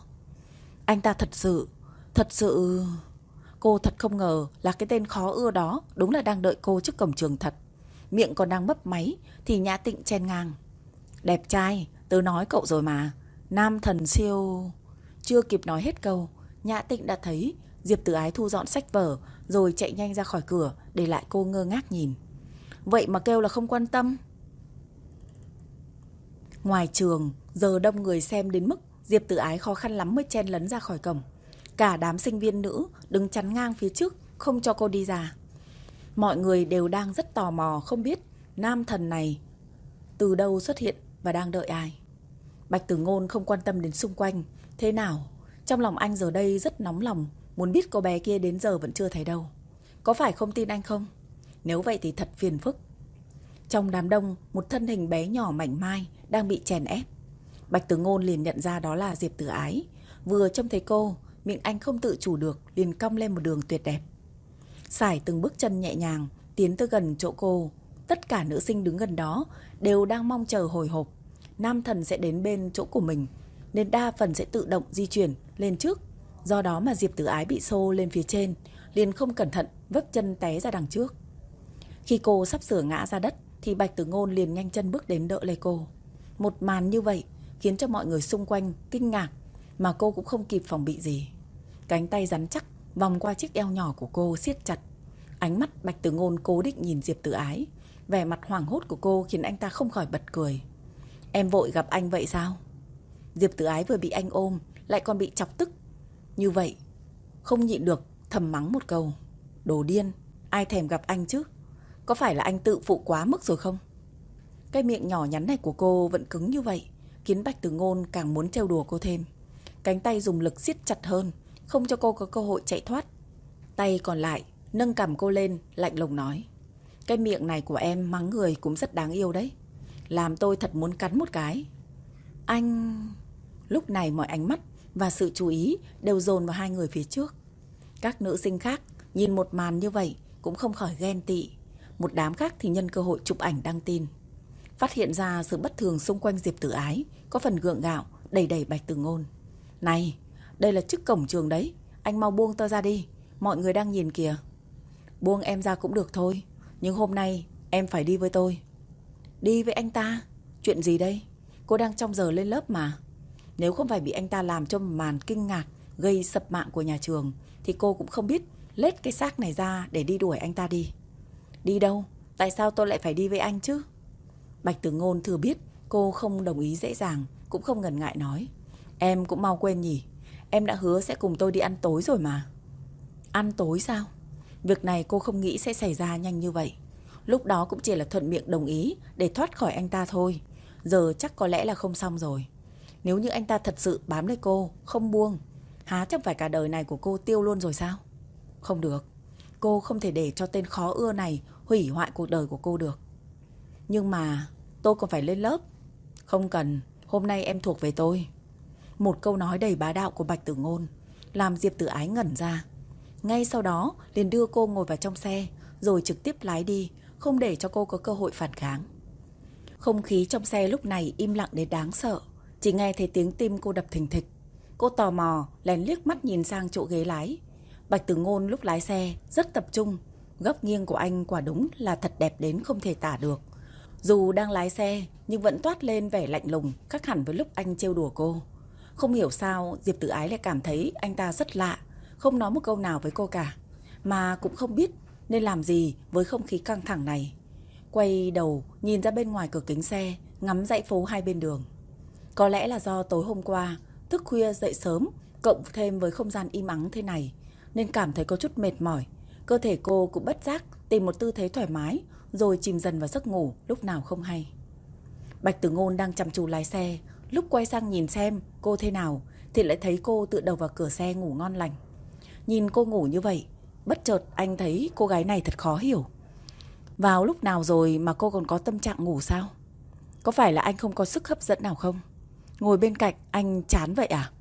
Anh ta thật sự, thật sự... Cô thật không ngờ là cái tên khó ưa đó đúng là đang đợi cô trước cổng trường thật. Miệng còn đang mấp máy thì Nhã Tịnh chen ngang. Đẹp trai, tớ nói cậu rồi mà. Nam thần siêu... Chưa kịp nói hết câu, Nhã Tịnh đã thấy Diệp Tử Ái thu dọn sách vở rồi chạy nhanh ra khỏi cửa, để lại cô ngơ ngác nhìn. Vậy mà kêu là không quan tâm. Ngoài trường, giờ đông người xem đến mức Diệp Tử Ái khó khăn lắm mới chen lấn ra khỏi cổng. Cả đám sinh viên nữ đứng chắn ngang phía trước, không cho cô đi ra. Mọi người đều đang rất tò mò không biết nam thần này từ đâu xuất hiện và đang đợi ai. Bạch Tử Ngôn không quan tâm đến xung quanh. Thế nào? Trong lòng anh giờ đây rất nóng lòng, muốn biết cô bé kia đến giờ vẫn chưa thấy đâu. Có phải không tin anh không? Nếu vậy thì thật phiền phức. Trong đám đông, một thân hình bé nhỏ mảnh mai đang bị chèn ép. Bạch Tử Ngôn liền nhận ra đó là Diệp Tử Ái. Vừa trông thấy cô, miệng anh không tự chủ được liền cong lên một đường tuyệt đẹp. Sải từng bước chân nhẹ nhàng tiến tới gần chỗ cô. Tất cả nữ sinh đứng gần đó đều đang mong chờ hồi hộp nam thần sẽ đến bên chỗ của mình, nên đa phần sẽ tự động di chuyển lên trước. Do đó mà Diệp Tử Ái bị xô lên phía trên, liền không cẩn thận vấp chân té ra đằng trước. Khi cô sắp sửa ngã ra đất thì Bạch Tử Ngôn liền nhanh chân bước đến đỡ lấy cô. Một màn như vậy khiến cho mọi người xung quanh kinh ngạc, mà cô cũng không kịp phòng bị gì. Cánh tay rắn chắc vòng qua chiếc eo nhỏ của cô siết chặt. Ánh mắt Bạch Tử Ngôn cố định nhìn Diệp Tử Ái. Vẻ mặt hoảng hốt của cô khiến anh ta không khỏi bật cười. Em vội gặp anh vậy sao? Diệp Tử Ái vừa bị anh ôm lại còn bị chọc tức như vậy, không nhịn được thầm mắng một câu. Đồ điên, ai thèm gặp anh chứ? Có phải là anh tự phụ quá mức rồi không? Cái miệng nhỏ nhắn này của cô vẫn cứng như vậy, khiến Bạch Tử Ngôn càng muốn trêu đùa cô thêm. Cánh tay dùng lực siết chặt hơn, không cho cô có cơ hội chạy thoát. Tay còn lại nâng cằm cô lên, lạnh lùng nói. Cái miệng này của em mắng người cũng rất đáng yêu đấy, làm tôi thật muốn cắn một cái. Anh... Lúc này mọi ánh mắt và sự chú ý đều dồn vào hai người phía trước. Các nữ sinh khác nhìn một màn như vậy cũng không khỏi ghen tị. Một đám khác thì nhân cơ hội chụp ảnh đăng tin. Phát hiện ra sự bất thường xung quanh Diệp Tử Ái, có phần gượng gạo đẩy đẩy Bạch Tử Ngôn. Này, đây là trước cổng trường đấy, anh mau buông tôi ra đi, mọi người đang nhìn kìa. Buông em ra cũng được thôi, nhưng hôm nay em phải đi với tôi. Đi với anh ta? Chuyện gì đây? Cô đang trong giờ lên lớp mà. Nếu không phải bị anh ta làm cho một màn kinh ngạc gây sập mạng của nhà trường, thì cô cũng không biết lết cái xác này ra để đi đuổi anh ta đi. Đi đâu? Tại sao tôi lại phải đi với anh chứ? Bạch Tử Ngôn thừa biết cô không đồng ý dễ dàng, cũng không ngần ngại nói. Em cũng mau quên nhỉ, em đã hứa sẽ cùng tôi đi ăn tối rồi mà. Ăn tối sao? Việc này cô không nghĩ sẽ xảy ra nhanh như vậy. Lúc đó cũng chỉ là thuận miệng đồng ý để thoát khỏi anh ta thôi. Giờ chắc có lẽ là không xong rồi. Nếu như anh ta thật sự bám lấy cô, không buông, há chẳng phải cả đời này của cô tiêu luôn rồi sao? Không được. Cô không thể để cho tên khó ưa này hủy hoại cuộc đời của cô được. Nhưng mà tôi còn phải lên lớp. Không cần, hôm nay em thuộc về tôi. Một câu nói đầy bá đạo của Bạch Tử Ngôn làm Diệp Tử Ái ngẩn ra. Ngay sau đó liền đưa cô ngồi vào trong xe, rồi trực tiếp lái đi, không để cho cô có cơ hội phản kháng. Không khí trong xe lúc này im lặng đến đáng sợ, chỉ nghe thấy tiếng tim cô đập thình thịch. Cô tò mò lén liếc mắt nhìn sang chỗ ghế lái. Bạch Tử Ngôn lúc lái xe rất tập trung, góc nghiêng của anh quả đúng là thật đẹp đến không thể tả được. Dù đang lái xe nhưng vẫn toát lên vẻ lạnh lùng, khác hẳn với lúc anh trêu đùa cô. Không hiểu sao Diệp Tử Ái lại cảm thấy anh ta rất lạ, không nói một câu nào với cô cả, mà cũng không biết nên làm gì với không khí căng thẳng này. Quay đầu nhìn ra bên ngoài cửa kính xe, ngắm dãy phố hai bên đường. Có lẽ là do tối hôm qua thức khuya dậy sớm, cộng thêm với không gian im ắng thế này, nên cảm thấy có chút mệt mỏi. Cơ thể cô cũng bất giác tìm một tư thế thoải mái, rồi chìm dần vào giấc ngủ lúc nào không hay. Bạch Tử Ngôn đang chăm chú lái xe, lúc quay sang nhìn xem cô thế nào thì lại thấy cô tựa đầu vào cửa xe ngủ ngon lành. Nhìn cô ngủ như vậy, bất chợt anh thấy cô gái này thật khó hiểu. Vào lúc nào rồi mà cô còn có tâm trạng ngủ sao? Có phải là anh không có sức hấp dẫn nào không? Ngồi bên cạnh anh chán vậy à?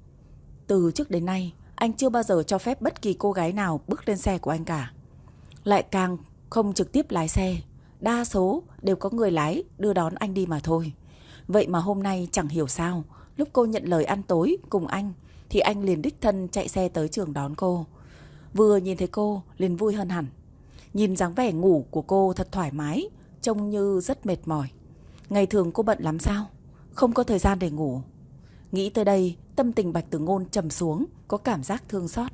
Từ trước đến nay anh chưa bao giờ cho phép bất kỳ cô gái nào bước lên xe của anh cả. Lại càng không trực tiếp lái xe, đa số đều có người lái đưa đón anh đi mà thôi. Vậy mà hôm nay chẳng hiểu sao, lúc cô nhận lời ăn tối cùng anh thì anh liền đích thân chạy xe tới trường đón cô. Vừa nhìn thấy cô liền vui hơn hẳn. Nhìn dáng vẻ ngủ của cô thật thoải mái, trông như rất mệt mỏi. Ngày thường cô bận lắm sao? Không có thời gian để ngủ. Nghĩ tới đây, tâm tình Bạch Tử Ngôn trầm xuống, có cảm giác thương xót.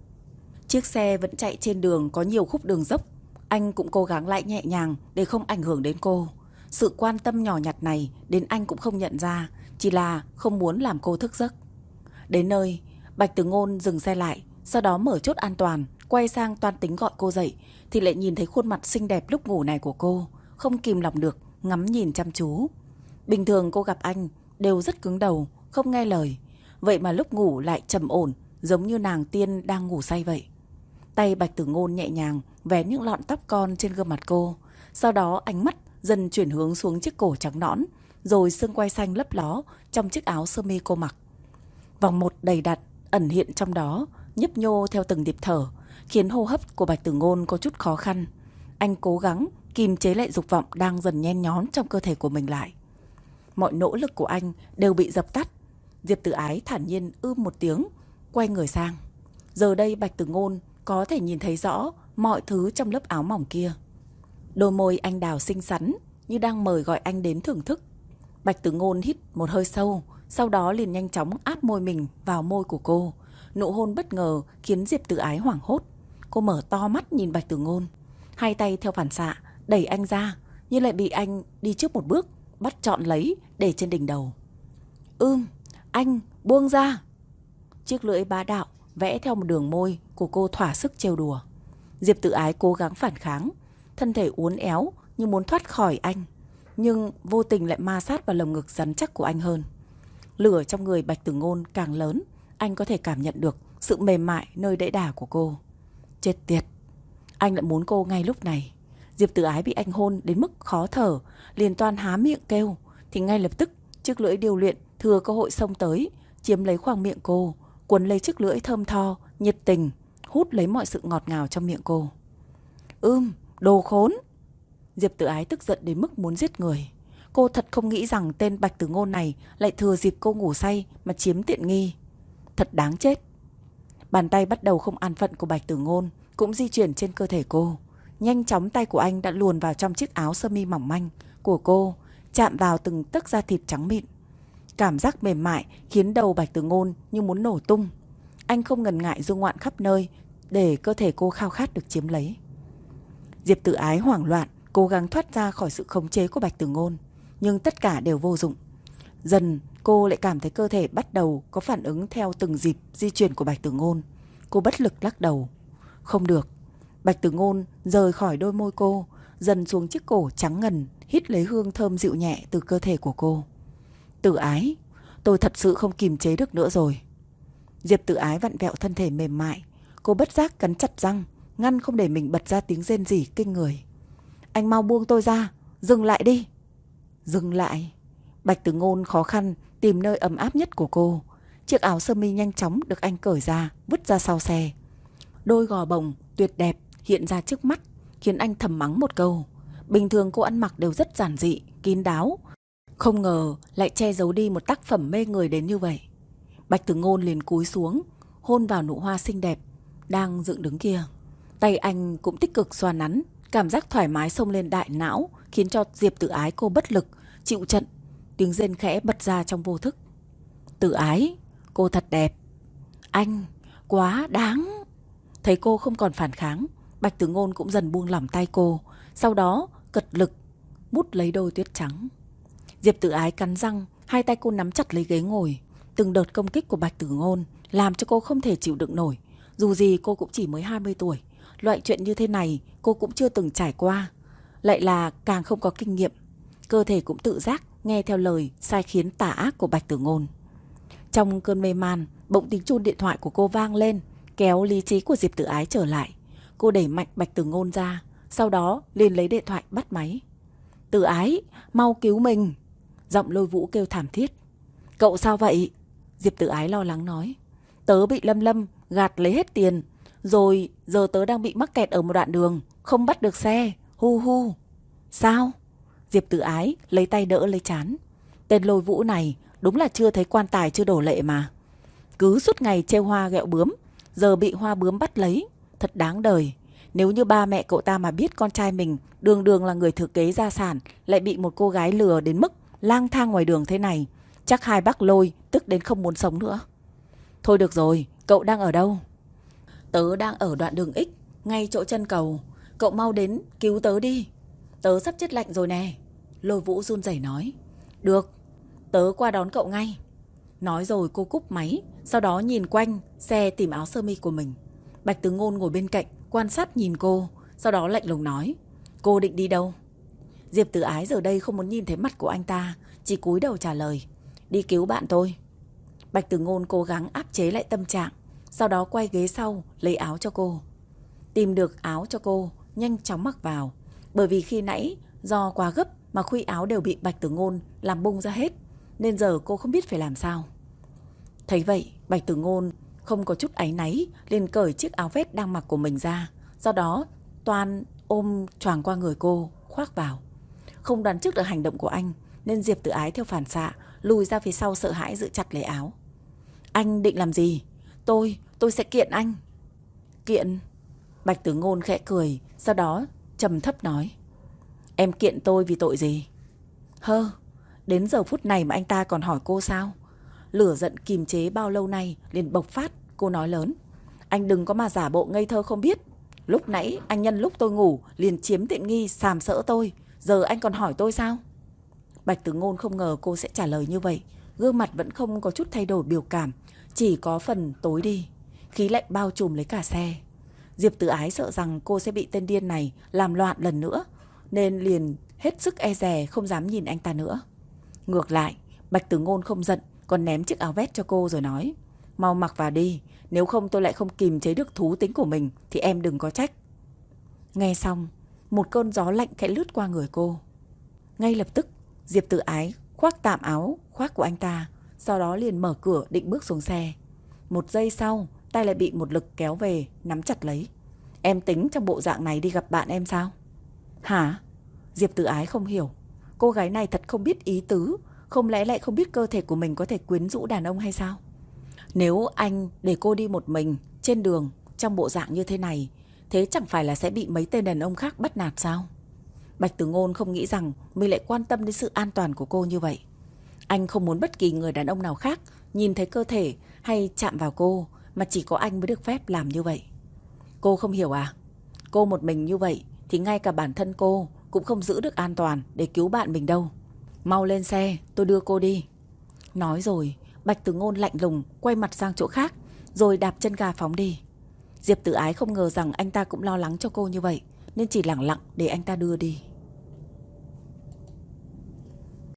Chiếc xe vẫn chạy trên đường có nhiều khúc đường dốc. Anh cũng cố gắng lại nhẹ nhàng để không ảnh hưởng đến cô. Sự quan tâm nhỏ nhặt này đến anh cũng không nhận ra, chỉ là không muốn làm cô thức giấc. Đến nơi, Bạch Tử Ngôn dừng xe lại, sau đó mở chốt an toàn, quay sang toan tính gọi cô dậy, thì lại nhìn thấy khuôn mặt xinh đẹp lúc ngủ này của cô, không kìm lòng được, ngắm nhìn chăm chú. Bình thường cô gặp anh đều rất cứng đầu, không nghe lời, vậy mà lúc ngủ lại trầm ổn, giống như nàng tiên đang ngủ say vậy. Tay Bạch Tử Ngôn nhẹ nhàng vén những lọn tóc con trên gương mặt cô, sau đó ánh mắt dần chuyển hướng xuống chiếc cổ trắng nõn, rồi xương quai xanh lấp ló trong chiếc áo sơ mi cô mặc. Vòng một đầy đặn ẩn hiện trong đó, nhấp nhô theo từng nhịp thở, khiến hô hấp của Bạch Tử Ngôn có chút khó khăn. Anh cố gắng kìm chế lại dục vọng đang dần nhen nhón trong cơ thể của mình lại. Mọi nỗ lực của anh đều bị dập tắt. Diệp Tử Ái thản nhiên ưm một tiếng, quay người sang. Giờ đây Bạch Tử Ngôn có thể nhìn thấy rõ mọi thứ trong lớp áo mỏng kia. Đôi môi anh đào xinh xắn như đang mời gọi anh đến thưởng thức. Bạch Tử Ngôn hít một hơi sâu, sau đó liền nhanh chóng áp môi mình vào môi của cô. Nụ hôn bất ngờ khiến Diệp Tử Ái hoảng hốt. Cô mở to mắt nhìn Bạch Tử Ngôn, hai tay theo phản xạ đẩy anh ra, nhưng lại bị anh đi trước một bước bắt trọn lấy để trên đỉnh đầu. Ưm, anh buông ra. Chiếc lưỡi bá đạo vẽ theo một đường môi của cô thỏa sức trêu đùa. Diệp Tử Ái cố gắng phản kháng, thân thể uốn éo như muốn thoát khỏi anh, nhưng vô tình lại ma sát vào lồng ngực rắn chắc của anh hơn. Lửa trong người Bạch Tử Ngôn càng lớn, anh có thể cảm nhận được sự mềm mại nơi đẫy đà của cô. Chết tiệt, anh lại muốn cô ngay lúc này. Diệp Tử Ái bị anh hôn đến mức khó thở, liền toan há miệng kêu, thì ngay lập tức chiếc lưỡi điêu luyện thừa cơ hội xông tới, chiếm lấy khoang miệng cô, quấn lấy chiếc lưỡi thơm tho, nhiệt tình, hút lấy mọi sự ngọt ngào trong miệng cô. Ưm, đồ khốn. Diệp Tử Ái tức giận đến mức muốn giết người. Cô thật không nghĩ rằng tên Bạch Tử Ngôn này lại thừa dịp cô ngủ say mà chiếm tiện nghi. Thật đáng chết. Bàn tay bắt đầu không an phận của Bạch Tử Ngôn cũng di chuyển trên cơ thể cô. Nhanh chóng tay của anh đã luồn vào trong chiếc áo sơ mi mỏng manh của cô, chạm vào từng tấc da thịt trắng mịn. Cảm giác mềm mại khiến đầu Bạch Tử Ngôn như muốn nổ tung. Anh không ngần ngại du ngoạn khắp nơi để cơ thể cô khao khát được chiếm lấy. Diệp Tử Ái hoảng loạn, cố gắng thoát ra khỏi sự khống chế của Bạch Tử Ngôn, nhưng tất cả đều vô dụng. Dần cô lại cảm thấy cơ thể bắt đầu có phản ứng theo từng dịp di chuyển của Bạch Tử Ngôn. Cô bất lực lắc đầu. Không được. Bạch Tử Ngôn rời khỏi đôi môi cô, dần xuống chiếc cổ trắng ngần, hít lấy hương thơm dịu nhẹ từ cơ thể của cô. Tử Ái, tôi thật sự không kìm chế được nữa rồi. Diệp Tử Ái vặn vẹo thân thể mềm mại. Cô bất giác cắn chặt răng, ngăn không để mình bật ra tiếng rên rỉ kinh người. Anh mau buông tôi ra, dừng lại đi. Dừng lại. Bạch Tử Ngôn khó khăn tìm nơi ấm áp nhất của cô. Chiếc áo sơ mi nhanh chóng được anh cởi ra, vứt ra sau xe. Đôi gò bồng tuyệt đẹp hiện ra trước mắt, khiến anh thầm mắng một câu. Bình thường cô ăn mặc đều rất giản dị, kín đáo, không ngờ lại che giấu đi một tác phẩm mê người đến như vậy. Bạch Tử Ngôn liền cúi xuống, hôn vào nụ hoa xinh đẹp đang dựng đứng kia. Tay anh cũng tích cực xoa nắn, cảm giác thoải mái xông lên đại não, khiến cho Diệp Tử Ái cô bất lực, chịu trận. Tiếng rên khẽ bật ra trong vô thức. Tử Ái, cô thật đẹp. Anh, quá đáng. Thấy cô không còn phản kháng, Bạch Tử Ngôn cũng dần buông lỏng tay cô, sau đó cật lực mút lấy đôi tuyết trắng. Diệp Tử Ái cắn răng, hai tay cô nắm chặt lấy ghế ngồi. Từng đợt công kích của Bạch Tử Ngôn làm cho cô không thể chịu đựng nổi. Dù gì cô cũng chỉ mới hai mươi tuổi, loại chuyện như thế này cô cũng chưa từng trải qua, lại là càng không có kinh nghiệm. Cơ thể cũng tự giác nghe theo lời sai khiến tà ác của Bạch Tử Ngôn. Trong cơn mê man, bỗng tiếng chuông điện thoại của cô vang lên, kéo lý trí của Diệp Tử Ái trở lại. Cô đẩy mạnh Bạch Tử Ngôn ra, sau đó liền lấy điện thoại bắt máy. Tử Ái, mau cứu mình. Giọng Lôi Vũ kêu thảm thiết. Cậu sao vậy? Diệp Tử Ái lo lắng nói. Tớ bị Lâm Lâm gạt lấy hết tiền, rồi giờ tớ đang bị mắc kẹt ở một đoạn đường, không bắt được xe. Hu hu. Sao? Diệp Tử Ái lấy tay đỡ lấy trán. Tên Lôi Vũ này đúng là chưa thấy quan tài chưa đổ lệ mà. Cứ suốt ngày trêu hoa ghẹo bướm, giờ bị hoa bướm bắt lấy. Thật đáng đời. Nếu như ba mẹ cậu ta mà biết con trai mình đường đường là người thừa kế gia sản, lại bị một cô gái lừa đến mức lang thang ngoài đường thế này, chắc hai bác Lôi tức đến không muốn sống nữa. Thôi được rồi, cậu đang ở đâu? Tớ đang ở đoạn đường X, ngay chỗ chân cầu. Cậu mau đến cứu tớ đi. Tớ sắp chết lạnh rồi nè. Lôi Vũ run rẩy nói. Được, tớ qua đón cậu ngay. Nói rồi cô cúp máy, sau đó nhìn quanh xe tìm áo sơ mi của mình. Bạch Tử Ngôn ngồi bên cạnh quan sát nhìn cô, sau đó lạnh lùng nói. Cô định đi đâu? Diệp Tử Ái giờ đây không muốn nhìn thấy mặt của anh ta, chỉ cúi đầu trả lời. Đi cứu bạn tôi. Bạch Tử Ngôn cố gắng áp chế lại tâm trạng, sau đó quay ghế sau lấy áo cho cô. Tìm được áo cho cô, nhanh chóng mặc vào. Bởi vì khi nãy do quá gấp mà khuy áo đều bị Bạch Tử Ngôn làm bung ra hết, nên giờ cô không biết phải làm sao. Thấy vậy, Bạch Tử Ngôn không có chút áy náy, liền cởi chiếc áo vest đang mặc của mình ra, sau đó toàn ôm choàng qua người cô, khoác vào. Không đoán trước được hành động của anh, nên Diệp Tử Ái theo phản xạ lùi ra phía sau, sợ hãi giữ chặt lấy áo. Anh định làm gì? Tôi, tôi sẽ kiện anh. Kiện? Bạch Tử Ngôn khẽ cười, sau đó trầm thấp nói. Em kiện tôi vì tội gì? Hơ, đến giờ phút này mà anh ta còn hỏi cô sao? Lửa giận kìm chế bao lâu nay liền bộc phát, cô nói lớn. Anh đừng có mà giả bộ ngây thơ không biết. Lúc nãy anh nhân lúc tôi ngủ liền chiếm tiện nghi sàm sỡ tôi, giờ anh còn hỏi tôi sao? Bạch Tử Ngôn không ngờ cô sẽ trả lời như vậy. Gương mặt vẫn không có chút thay đổi biểu cảm, chỉ có phần tối đi. Khí lạnh bao trùm lấy cả xe. Diệp Tử Ái sợ rằng cô sẽ bị tên điên này làm loạn lần nữa, nên liền hết sức e dè, không dám nhìn anh ta nữa. Ngược lại, Bạch Tử Ngôn không giận, còn ném chiếc áo vest cho cô rồi nói. Mau mặc vào đi, nếu không tôi lại không kìm chế được thú tính của mình thì em đừng có trách. Nghe xong, một cơn gió lạnh khẽ lướt qua người cô. Ngay lập tức, Diệp Tử Ái khoác tạm áo khoác của anh ta, sau đó liền mở cửa định bước xuống xe. Một giây sau, tay lại bị một lực kéo về, nắm chặt lấy. Em tính trong bộ dạng này đi gặp bạn em sao? Hả? Diệp Tử Ái không hiểu. Cô gái này thật không biết ý tứ, không lẽ lại không biết cơ thể của mình có thể quyến rũ đàn ông hay sao? Nếu anh để cô đi một mình trên đường trong bộ dạng như thế này, thế chẳng phải là sẽ bị mấy tên đàn ông khác bắt nạt sao? Bạch Tử Ngôn không nghĩ rằng mình lại quan tâm đến sự an toàn của cô như vậy. Anh không muốn bất kỳ người đàn ông nào khác nhìn thấy cơ thể hay chạm vào cô, mà chỉ có anh mới được phép làm như vậy. Cô không hiểu à? Cô một mình như vậy thì ngay cả bản thân cô cũng không giữ được an toàn để cứu bạn mình đâu. Mau lên xe, tôi đưa cô đi. Nói rồi, Bạch Tử Ngôn lạnh lùng quay mặt sang chỗ khác, rồi đạp chân ga phóng đi. Diệp Tử Ái không ngờ rằng anh ta cũng lo lắng cho cô như vậy, nên chỉ lẳng lặng để anh ta đưa đi.